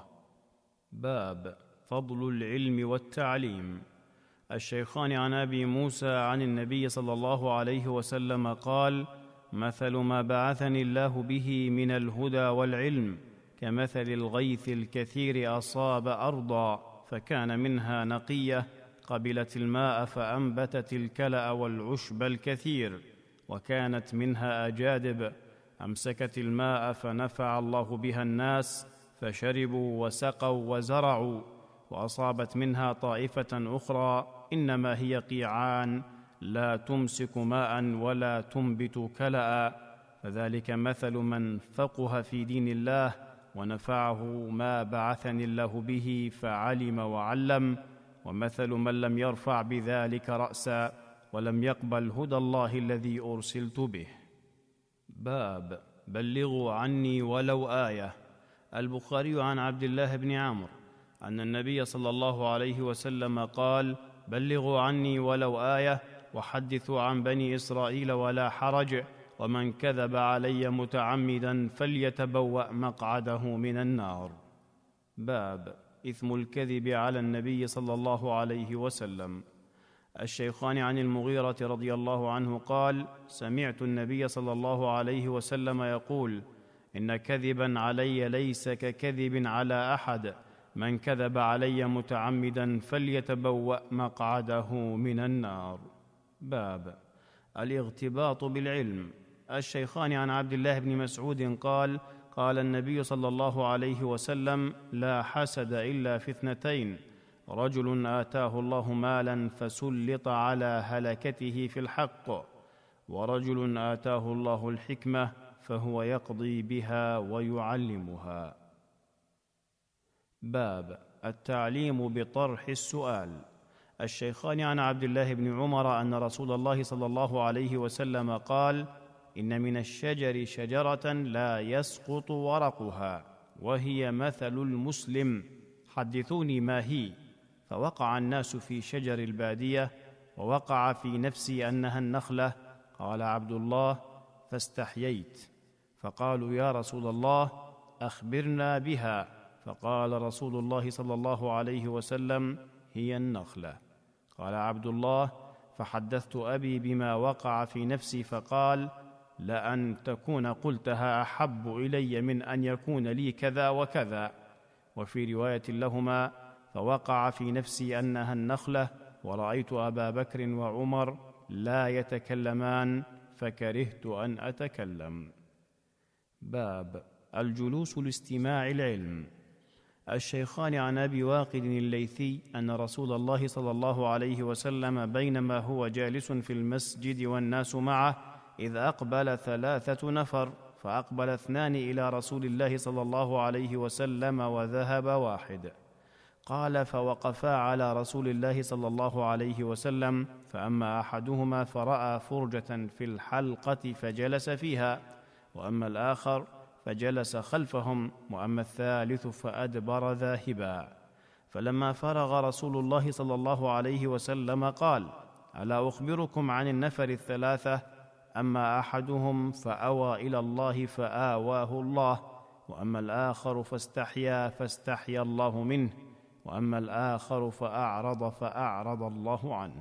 باب فضل العلم والتعليم. الشيخان عن أبي موسى عن النبي صلى الله عليه وسلم قال: مثل ما بعثني الله به من الهدى والعلم كمثل الغيث الكثير أصاب أرضا فكان منها نقية قبلت الماء فأنبتت الكلأ والعشب الكثير، وكانت منها أجادب، أمسكت الماء فنفع الله بها الناس فشربوا وسقوا وزرعوا. وأصابت منها طائفة أخرى إنما هي قيعان لا تمسك ماء ولا تنبت كلأ، فذلك مثل من فقه في دين الله ونفعه ما بعثني الله به فعلم وعلم، ومثل من لم يرفع بذلك رأسا ولم يقبل هدى الله الذي أرسلت به. باب بلغوا عني ولو آية. البخاري عن عبد الله بن عمرو أن النبي صلى الله عليه وسلم قال: بلغوا عني ولو آية، وحدثوا عن بني إسرائيل ولا حرج، ومن كذب علي متعمدا فليتبوأ مقعده من النار. باب إثم الكذب على النبي صلى الله عليه وسلم. الشيخان عن المغيرة رضي الله عنه قال: سمعت النبي صلى الله عليه وسلم يقول: إن كذبا علي ليس ككذب على أحد، من كذب علي متعمدا فليتبوأ مقعده من النار. باب الاغتباط بالعلم. الشيخان عن عبد الله بن مسعود قال: قال النبي صلى الله عليه وسلم: لا حسد إلا في اثنتين، رجل آتاه الله مالا فسلط على هلكته في الحق، ورجل آتاه الله الحكمة فهو يقضي بها ويعلمها. باب التعليم بطرح السؤال. الشيخان عن عبد الله بن عمر أن رسول الله صلى الله عليه وسلم قال: إن من الشجر شجرة لا يسقط ورقها، وهي مثل المسلم، حدثوني ما هي. فوقع الناس في شجر البادية، ووقع في نفسي أنها النخلة. قال عبد الله: فاستحييت، فقالوا: يا رسول الله أخبرنا بها. فقال رسول الله صلى الله عليه وسلم: هي النخلة. قال عبد الله: فحدثت أبي بما وقع في نفسي، فقال: لأن تكون قلتها أحب إلي من أن يكون لي كذا وكذا. وفي رواية لهما: فوقع في نفسي أنها النخلة، ورأيت أبا بكر وعمر لا يتكلمان فكرهت أن أتكلم. باب الجلوس لاستماع العلم. الشيخان عن أبي واقد الليثي أن رسول الله صلى الله عليه وسلم بينما هو جالس في المسجد والناس معه إذ أقبل ثلاثة نفر، فأقبل اثنان إلى رسول الله صلى الله عليه وسلم وذهب واحد. قال: فوقفا على رسول الله صلى الله عليه وسلم، فأما أحدهما فرأى فرجة في الحلقة فجلس فيها، وأما الآخر فجلس خلفهم، وأما الثالث فأدبر ذاهبا. فلما فرغ رسول الله صلى الله عليه وسلم قال: ألا أخبركم عن النفر الثلاثة؟ أما أحدهم فأوى إلى الله فآواه الله، وأما الآخر فاستحيا فاستحيا الله منه، وأما الآخر فأعرض فأعرض الله عنه.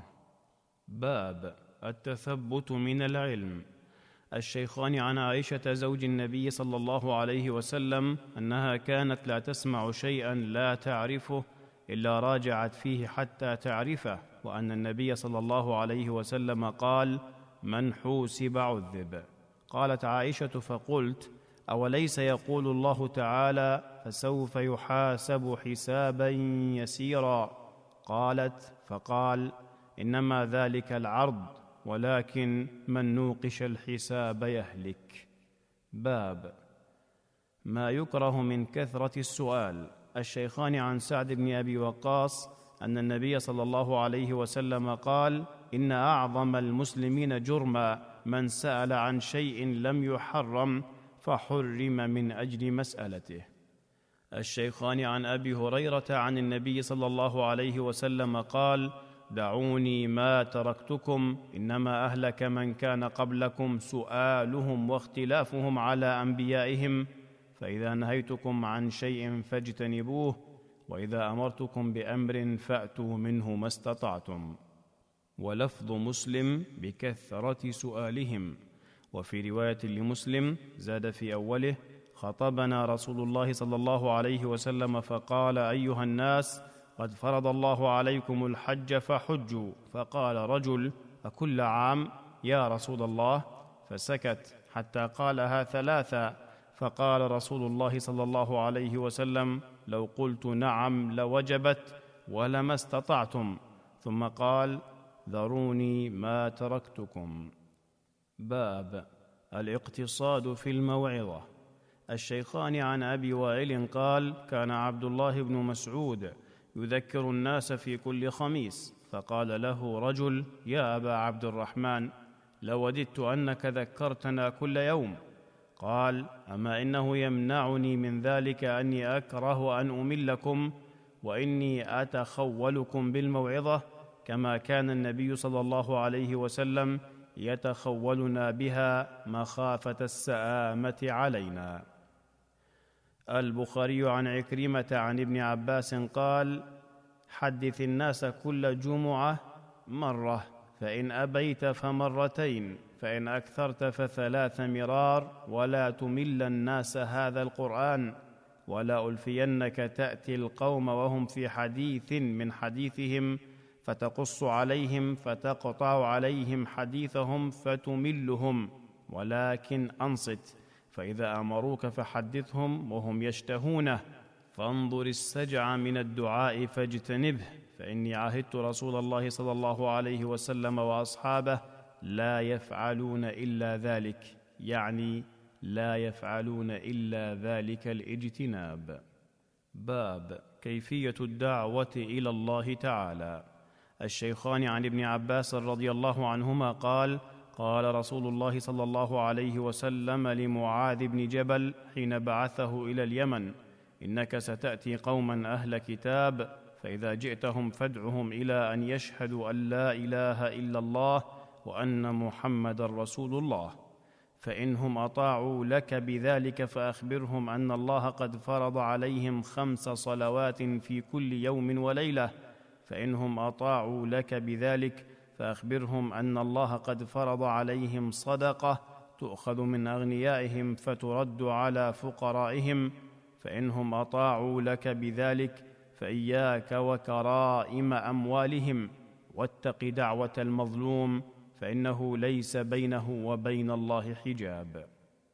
باب التثبت من العلم. الشيخان عن عائشة زوج النبي صلى الله عليه وسلم أنها كانت لا تسمع شيئا لا تعرفه إلا راجعت فيه حتى تعرفه، وأن النبي صلى الله عليه وسلم قال: من حوسب عذب. قالت عائشة: فقلت: أوليس يقول الله تعالى: فسوف يحاسب حسابا يسيرا؟ قالت: فقال: إنما ذلك العرض، ولكن من نوقش الحساب يهلك. باب ما يكره من كثرة السؤال. الشيخان عن سعد بن أبي وقاص أن النبي صلى الله عليه وسلم قال: إن أعظم المسلمين جرما من سأل عن شيء لم يحرم فحرم من أجل مسألته. الشيخان عن أبي هريرة عن النبي صلى الله عليه وسلم قال: دعوني ما تركتكم، إنما أهلك من كان قبلكم سؤالهم واختلافهم على أنبيائهم، فإذا نهيتكم عن شيء فاجتنبوه، وإذا أمرتكم بأمر فأتوا منه ما استطعتم. ولفظ مسلم بكثرة سؤالهم. وفي رواية لمسلم زاد في أوله: خطبنا رسول الله صلى الله عليه وسلم فقال: أيها الناس، قد فرض الله عليكم الحج فحجوا. فقال رجل: أكل عام يا رسول الله؟ فسكت حتى قالها ثلاثا. فقال رسول الله صلى الله عليه وسلم: لو قلت نعم لوجبت ولما استطعتم. ثم قال: ذروني ما تركتكم. باب الاقتصاد في الموعظة. الشيخان عن أبي وائل قال: كان عبد الله بن مسعود يذكر الناس في كل خميس، فقال له رجل: يا أبا عبد الرحمن، لوددت أنك ذكرتنا كل يوم. قال: أما إنه يمنعني من ذلك أني أكره أن أملكم، وإني أتخولكم بالموعظة كما كان النبي صلى الله عليه وسلم يتخولنا بها مخافة السآمة علينا. البخاري عن عكرمة عن ابن عباس قال: حدث الناس كل جمعة مرة، فإن أبيت فمرتين، فإن أكثرت فثلاث مرار، ولا تمل الناس هذا القرآن، ولا ألفينك تأتي القوم وهم في حديث من حديثهم فتقص عليهم فتقطع عليهم حديثهم فتملهم، ولكن أنصت، فإذا أمروك فحدثهم وهم يشتهونه، فانظر السجع من الدعاء فاجتنبه، فإني عهدت رسول الله صلى الله عليه وسلم وأصحابه لا يفعلون إلا ذلك، يعني لا يفعلون إلا ذلك الاجتناب. باب كيفية الدعوة إلى الله تعالى. الشيخان عن ابن عباس رضي الله عنهما قال: قال رسول الله صلى الله عليه وسلم لمعاذ بن جبل حين بعثه إلى اليمن: إنك ستأتي قوما أهل كتاب، فإذا جئتهم فادعهم إلى أن يشهدوا أن لا إله إلا الله وأن محمدًا رسول الله، فإنهم أطاعوا لك بذلك فأخبرهم أن الله قد فرض عليهم خمس صلوات في كل يوم وليلة، فإنهم أطاعوا لك بذلك فأخبرهم أن الله قد فرض عليهم صدقة تؤخذ من أغنيائهم فترد على فقرائهم، فإنهم أطاعوا لك بذلك فإياك وكرائم أموالهم، واتق دعوة المظلوم، فإنه ليس بينه وبين الله حجاب.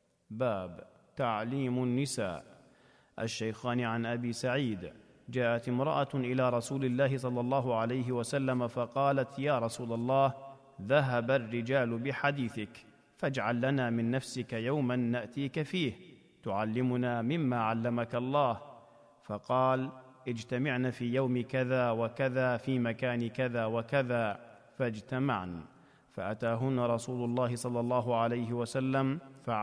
باب تعليم النساء. الشيخان عن أبي سعيد: جاءت امرأة إلى رسول الله صلى الله عليه وسلم فقالت: يا رسول الله، ذهب الرجال بحديثك، فاجعل لنا من نفسك يوما نأتيك فيه تعلمنا مما علمك الله. فقال: اجتمعن في يوم كذا وكذا في مكان كذا وكذا، فاجتمعن، فأتاهن رسول الله صلى الله عليه وسلم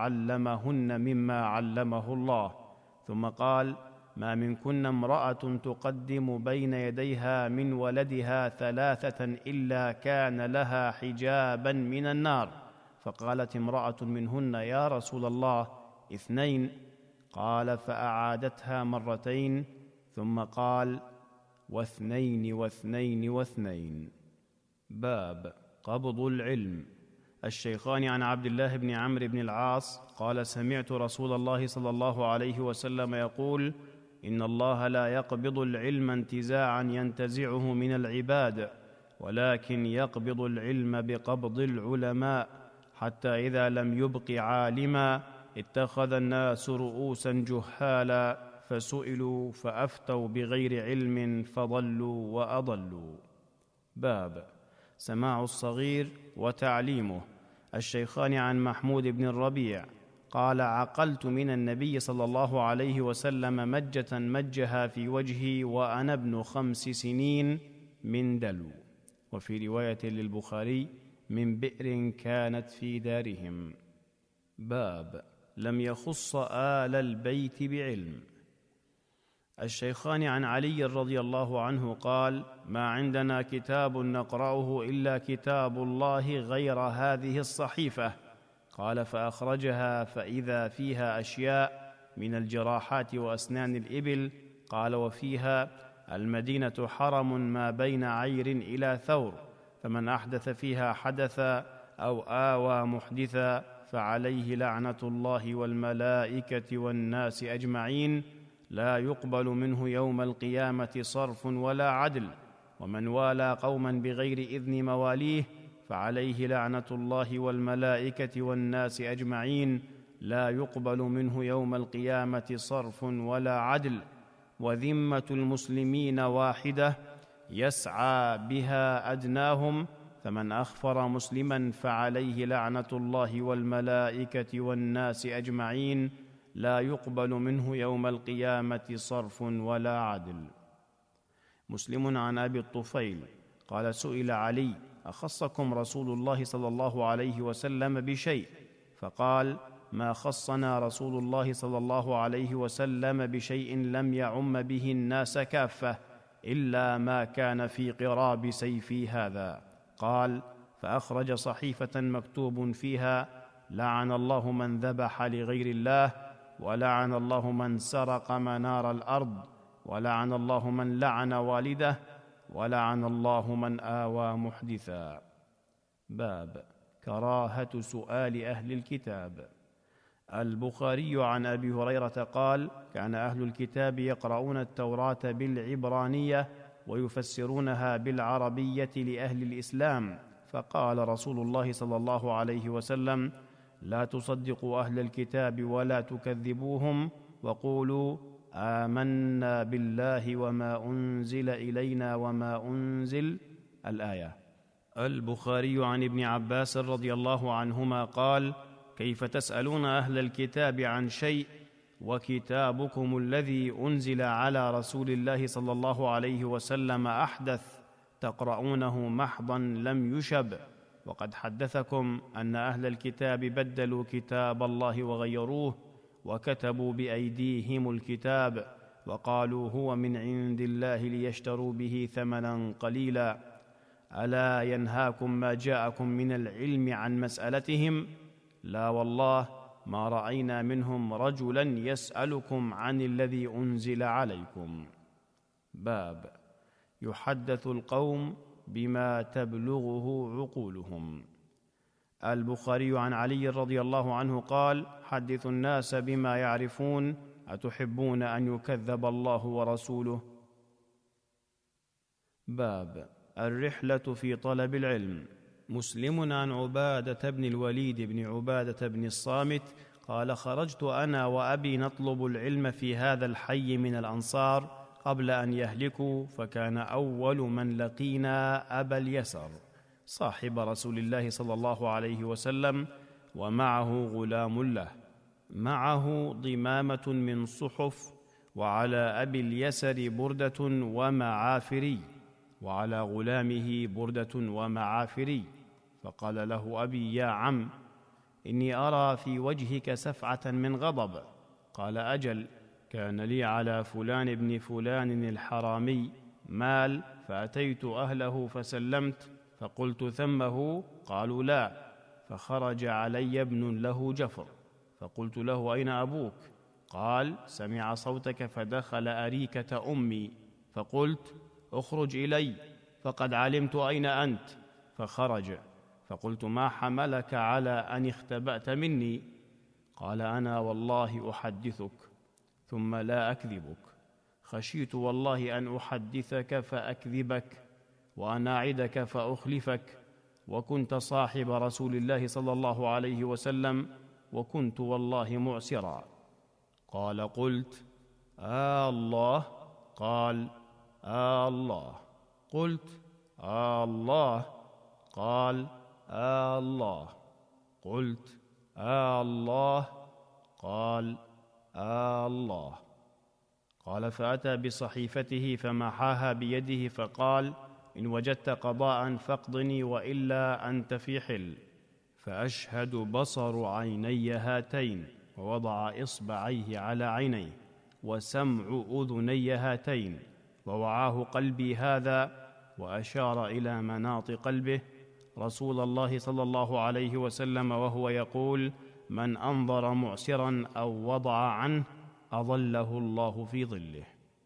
فعلمهن مما علمه الله، ثم قال: ما منكن امرأة تقدم بين يديها من ولدها ثلاثة إلا كان لها حجابا من النار. فقالت امرأة منهن: يا رسول الله، اثنين. قال: فأعادتها مرتين، ثم قال: واثنين واثنين واثنين. باب قبض العلم. الشيخان عن عبد الله بن عمرو بن العاص قال: سمعت رسول الله صلى الله عليه وسلم يقول: إن الله لا يقبض العلم انتزاعا ينتزعه من العباد، ولكن يقبض العلم بقبض العلماء، حتى إذا لم يبق عالما اتخذ الناس رؤوسا جهالا فسئلوا فأفتوا بغير علم فضلوا وأضلوا. باب سماع الصغير وتعليمه. الشيخان عن محمود بن الربيع قال: عقلت من النبي صلى الله عليه وسلم مجة مجها في وجهي وأنا ابن خمس سنين من دلو. وفي رواية للبخاري: من بئر كانت في دارهم. باب لم يخص آل البيت بعلم. الشيخان عن علي رضي الله عنه قال: ما عندنا كتاب نقرأه إلا كتاب الله غير هذه الصحيفة. قال: فأخرجها فإذا فيها أشياء من الجراحات وأسنان الإبل. قال: وفيها: المدينة حرم ما بين عير إلى ثور، فمن أحدث فيها حدثا أو آوى محدثا فعليه لعنة الله والملائكة والناس أجمعين، لا يقبل منه يوم القيامة صرف ولا عدل، ومن والى قوما بغير إذن مواليه فعليه لعنة الله والملائكة والناس أجمعين، لا يقبل منه يوم القيامة صرف ولا عدل. وذمة المسلمين واحدة يسعى بها أدناهم، فمن أخفر مسلما فعليه لعنة الله والملائكة والناس أجمعين، لا يقبل منه يوم القيامة صرف ولا عدل. مسلم عن أبي الطفيل قال: سئل علي: أخصكم رسول الله صلى الله عليه وسلم بشيء؟ فقال: ما خصنا رسول الله صلى الله عليه وسلم بشيء لم يعم به الناس كافة إلا ما كان في قراب سيفي هذا. قال: فأخرج صحيفة مكتوب فيها: لعن الله من ذبح لغير الله، ولعن الله من سرق منار الأرض، ولعن الله من لعن والده، ولعن الله من آوى محدثا. باب كراهة سؤال أهل الكتاب. البخاري عن أبي هريرة قال: كان أهل الكتاب يقرؤون التوراة بالعبرانية ويفسرونها بالعربية لأهل الإسلام، فقال رسول الله صلى الله عليه وسلم: لا تصدقوا أهل الكتاب ولا تكذبوهم، وقولوا آمنا بالله وما أنزل إلينا وما أنزل. الآية. البخاري عن ابن عباس رضي الله عنهما قال: كيف تسألون أهل الكتاب عن شيء وكتابكم الذي أنزل على رسول الله صلى الله عليه وسلم أحدث، تقرؤونه محضا لم يشب، وقد حدثكم أن أهل الكتاب بدلوا كتاب الله وغيروه، وكتبوا بأيديهم الكتاب وقالوا هو من عند الله ليشتروا به ثمنا قليلا. ألا ينهاكم ما جاءكم من العلم عن مسألتهم؟ لا والله ما رأينا منهم رجلا يسألكم عن الذي أنزل عليكم. باب يحدث القوم بما تبلغه عقولهم. البخاري عن علي رضي الله عنه قال: حدثوا الناس بما يعرفون، أتحبون أن يكذب الله ورسوله؟ باب الرحلة في طلب العلم. مسلم عن عبادة بن الوليد بن عبادة بن الصامت قال: خرجت أنا وأبي نطلب العلم في هذا الحي من الأنصار قبل أن يهلكوا، فكان أول من لقينا أبا اليسر صاحب رسول الله صلى الله عليه وسلم، ومعه غلام له، معه ضمامة من صحف، وعلى أبي اليسر بردة ومعافري، وعلى غلامه بردة ومعافري. فقال له أبي: يا عم، إني أرى في وجهك سفعة من غضب. قال: أجل، كان لي على فلان ابن فلان الحرامي مال، فأتيت أهله فسلمت، فقلت: ثمه؟ قالوا: لا. فخرج علي ابن له جفر، فقلت له: أين أبوك؟ قال: سمع صوتك فدخل أريكة أمي، فقلت: اخرج إلي، فقد علمت أين أنت. فخرج، فقلت: ما حملك على أن اختبأت مني؟ قال: أنا والله أحدثك ثم لا أكذبك، خشيت والله أن أحدثك فأكذبك، وأن أعدك فأخلفك، وكنت صاحب رسول الله صلى الله عليه وسلم، وكنت والله معسرا. قال: قلت: آه الله؟ قال: آه الله. قلت: آه الله؟ قال: آه الله. قلت: آه الله؟ قال: آه الله. قال: فأتى بصحيفته فمحاها بيده، فقال: إن وجدت قضاء فاقضني، وإلا أنت في حل. فأشهد بصر عيني هاتين، ووضع إصبعيه على عينيه، وسمع أذني هاتين، ووعاه قلبي هذا، وأشار إلى مناط قلبه، رسول الله صلى الله عليه وسلم وهو يقول: من أنظر معسرا أو وضع عنه أظله الله في ظله.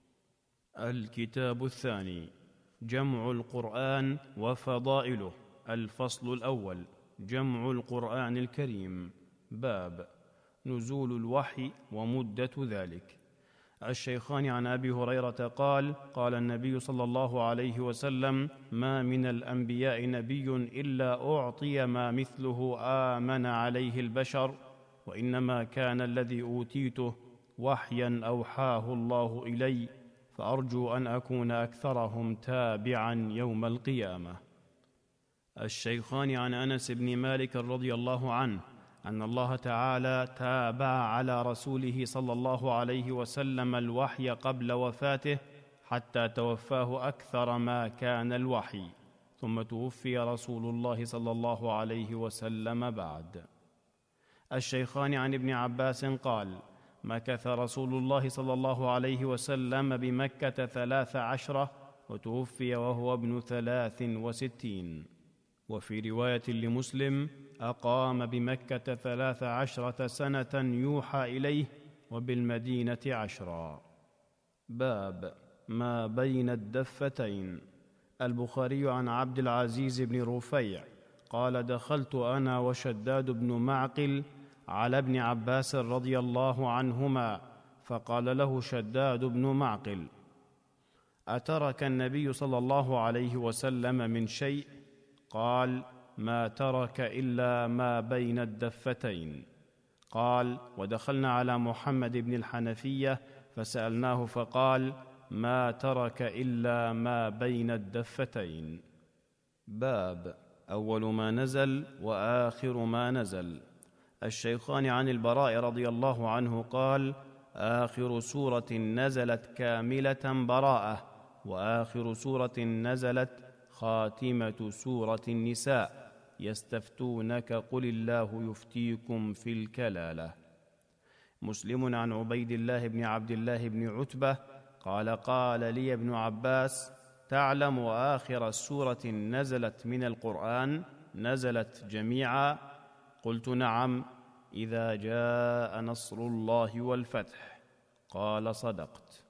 الكتاب الثاني: جمع القرآن وفضائله. الفصل الأول: جمع القرآن الكريم. باب نزول الوحي ومدة ذلك. الشيخان عن أبي هريرة قال: قال النبي صلى الله عليه وسلم: ما من الأنبياء نبي إلا أعطي ما مثله آمن عليه البشر، وإنما كان الذي أوتيته وحيا أوحاه الله إلي، فأرجو أن أكون أكثرهم تابعا يوم القيامة. الشيخان عن أنس بن مالك رضي الله عنه أن الله تعالى تابع على رسوله صلى الله عليه وسلم الوحي قبل وفاته حتى توفاه أكثر ما كان الوحي، ثم توفي رسول الله صلى الله عليه وسلم بعد. الشيخان عن ابن عباس قال: مكث رسول الله صلى الله عليه وسلم بمكة ثلاث عشرة، وتوفي وهو ابن ثلاث وستين. وفي رواية لمسلم: أقام بمكة ثلاث عشرة سنة يوحى إليه، وبالمدينة عشرا. باب ما بين الدفتين. البخاري عن عبد العزيز بن رفيع قال: دخلت أنا وشداد بن معقل على ابن عباس رضي الله عنهما، فقال له شداد بن معقل: أترك النبي صلى الله عليه وسلم من شيء؟ قال: ما ترك إلا ما بين الدفتين. قال: ودخلنا على محمد بن الحنفية فسألناه فقال: ما ترك إلا ما بين الدفتين. باب أول ما نزل وآخر ما نزل. الشيخان عن البراء رضي الله عنه قال: آخر سورة نزلت كاملة براءة، وآخر سورة نزلت خاتمة سورة النساء: يستفتونك قل الله يفتيكم في الكلالة. مسلم عن عبيد الله بن عبد الله بن عتبة قال: قال لي ابن عباس: تعلم آخر السورة نزلت من القرآن نزلت جميعا؟ قلت: نعم، إذا جاء نصر الله والفتح. قال: صدقت.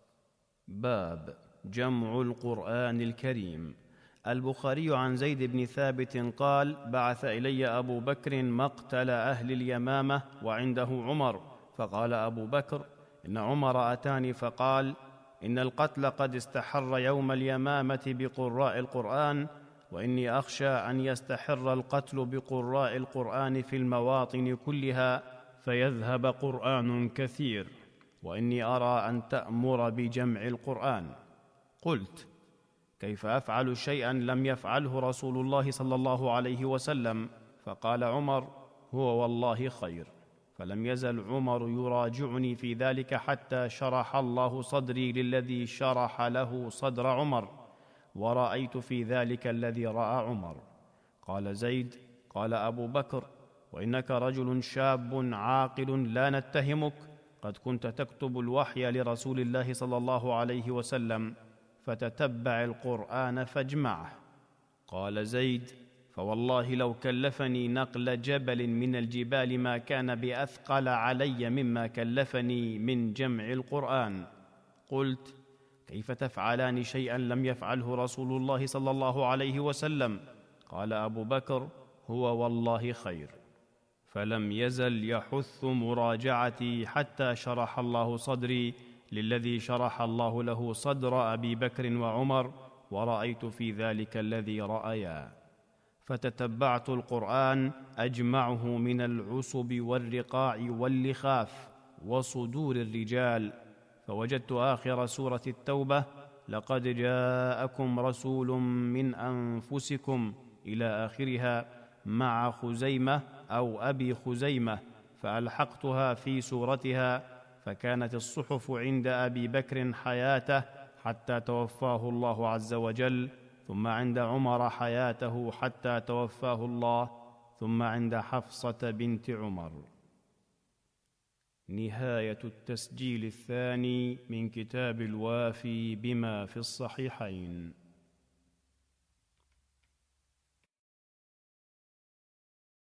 باب جمع القرآن الكريم. البخاري عن زيد بن ثابت قال: بعث إلي أبو بكر مقتل أهل اليمامة وعنده عمر، فقال أبو بكر: إن عمر أتاني فقال: إن القتل قد استحر يوم اليمامة بقراء القرآن، وإني أخشى أن يستحر القتل بقراء القرآن في المواطن كلها فيذهب قرآن كثير، وإني أرى أن تأمر بجمع القرآن. قلت: كيف أفعل شيئا لم يفعله رسول الله صلى الله عليه وسلم؟ فقال عمر: هو والله خير. فلم يزل عمر يراجعني في ذلك حتى شرح الله صدري للذي شرح له صدر عمر، ورأيت في ذلك الذي رأى عمر. قال زيد: قال أبو بكر: وإنك رجل شاب عاقل لا نتهمك، قد كنت تكتب الوحي لرسول الله صلى الله عليه وسلم، فتتبع القرآن فاجمعه. قال زيد: فوالله لو كلفني نقل جبل من الجبال ما كان بأثقل علي مما كلفني من جمع القرآن. قلت: كيف تفعلان شيئا لم يفعله رسول الله صلى الله عليه وسلم؟ قال أبو بكر: هو والله خير. فلم يزل يحث مراجعتي حتى شرح الله صدري للذي شرح الله له صدر أبي بكر وعمر، ورأيت في ذلك الذي رأيا. فتتبعت القرآن أجمعه من العصب والرقاع واللخاف وصدور الرجال، فوجدت آخر سورة التوبة: لقد جاءكم رسول من أنفسكم إلى آخرها مع خزيمة أو أبي خزيمة، فألحقتها في سورتها، فكانت الصحف عند أبي بكر حياته حتى توفاه الله عز وجل، ثم عند عمر حياته حتى توفاه الله، ثم عند حفصة بنت عمر. نهاية التسجيل الثاني من كتاب الوافي بما في الصحيحين.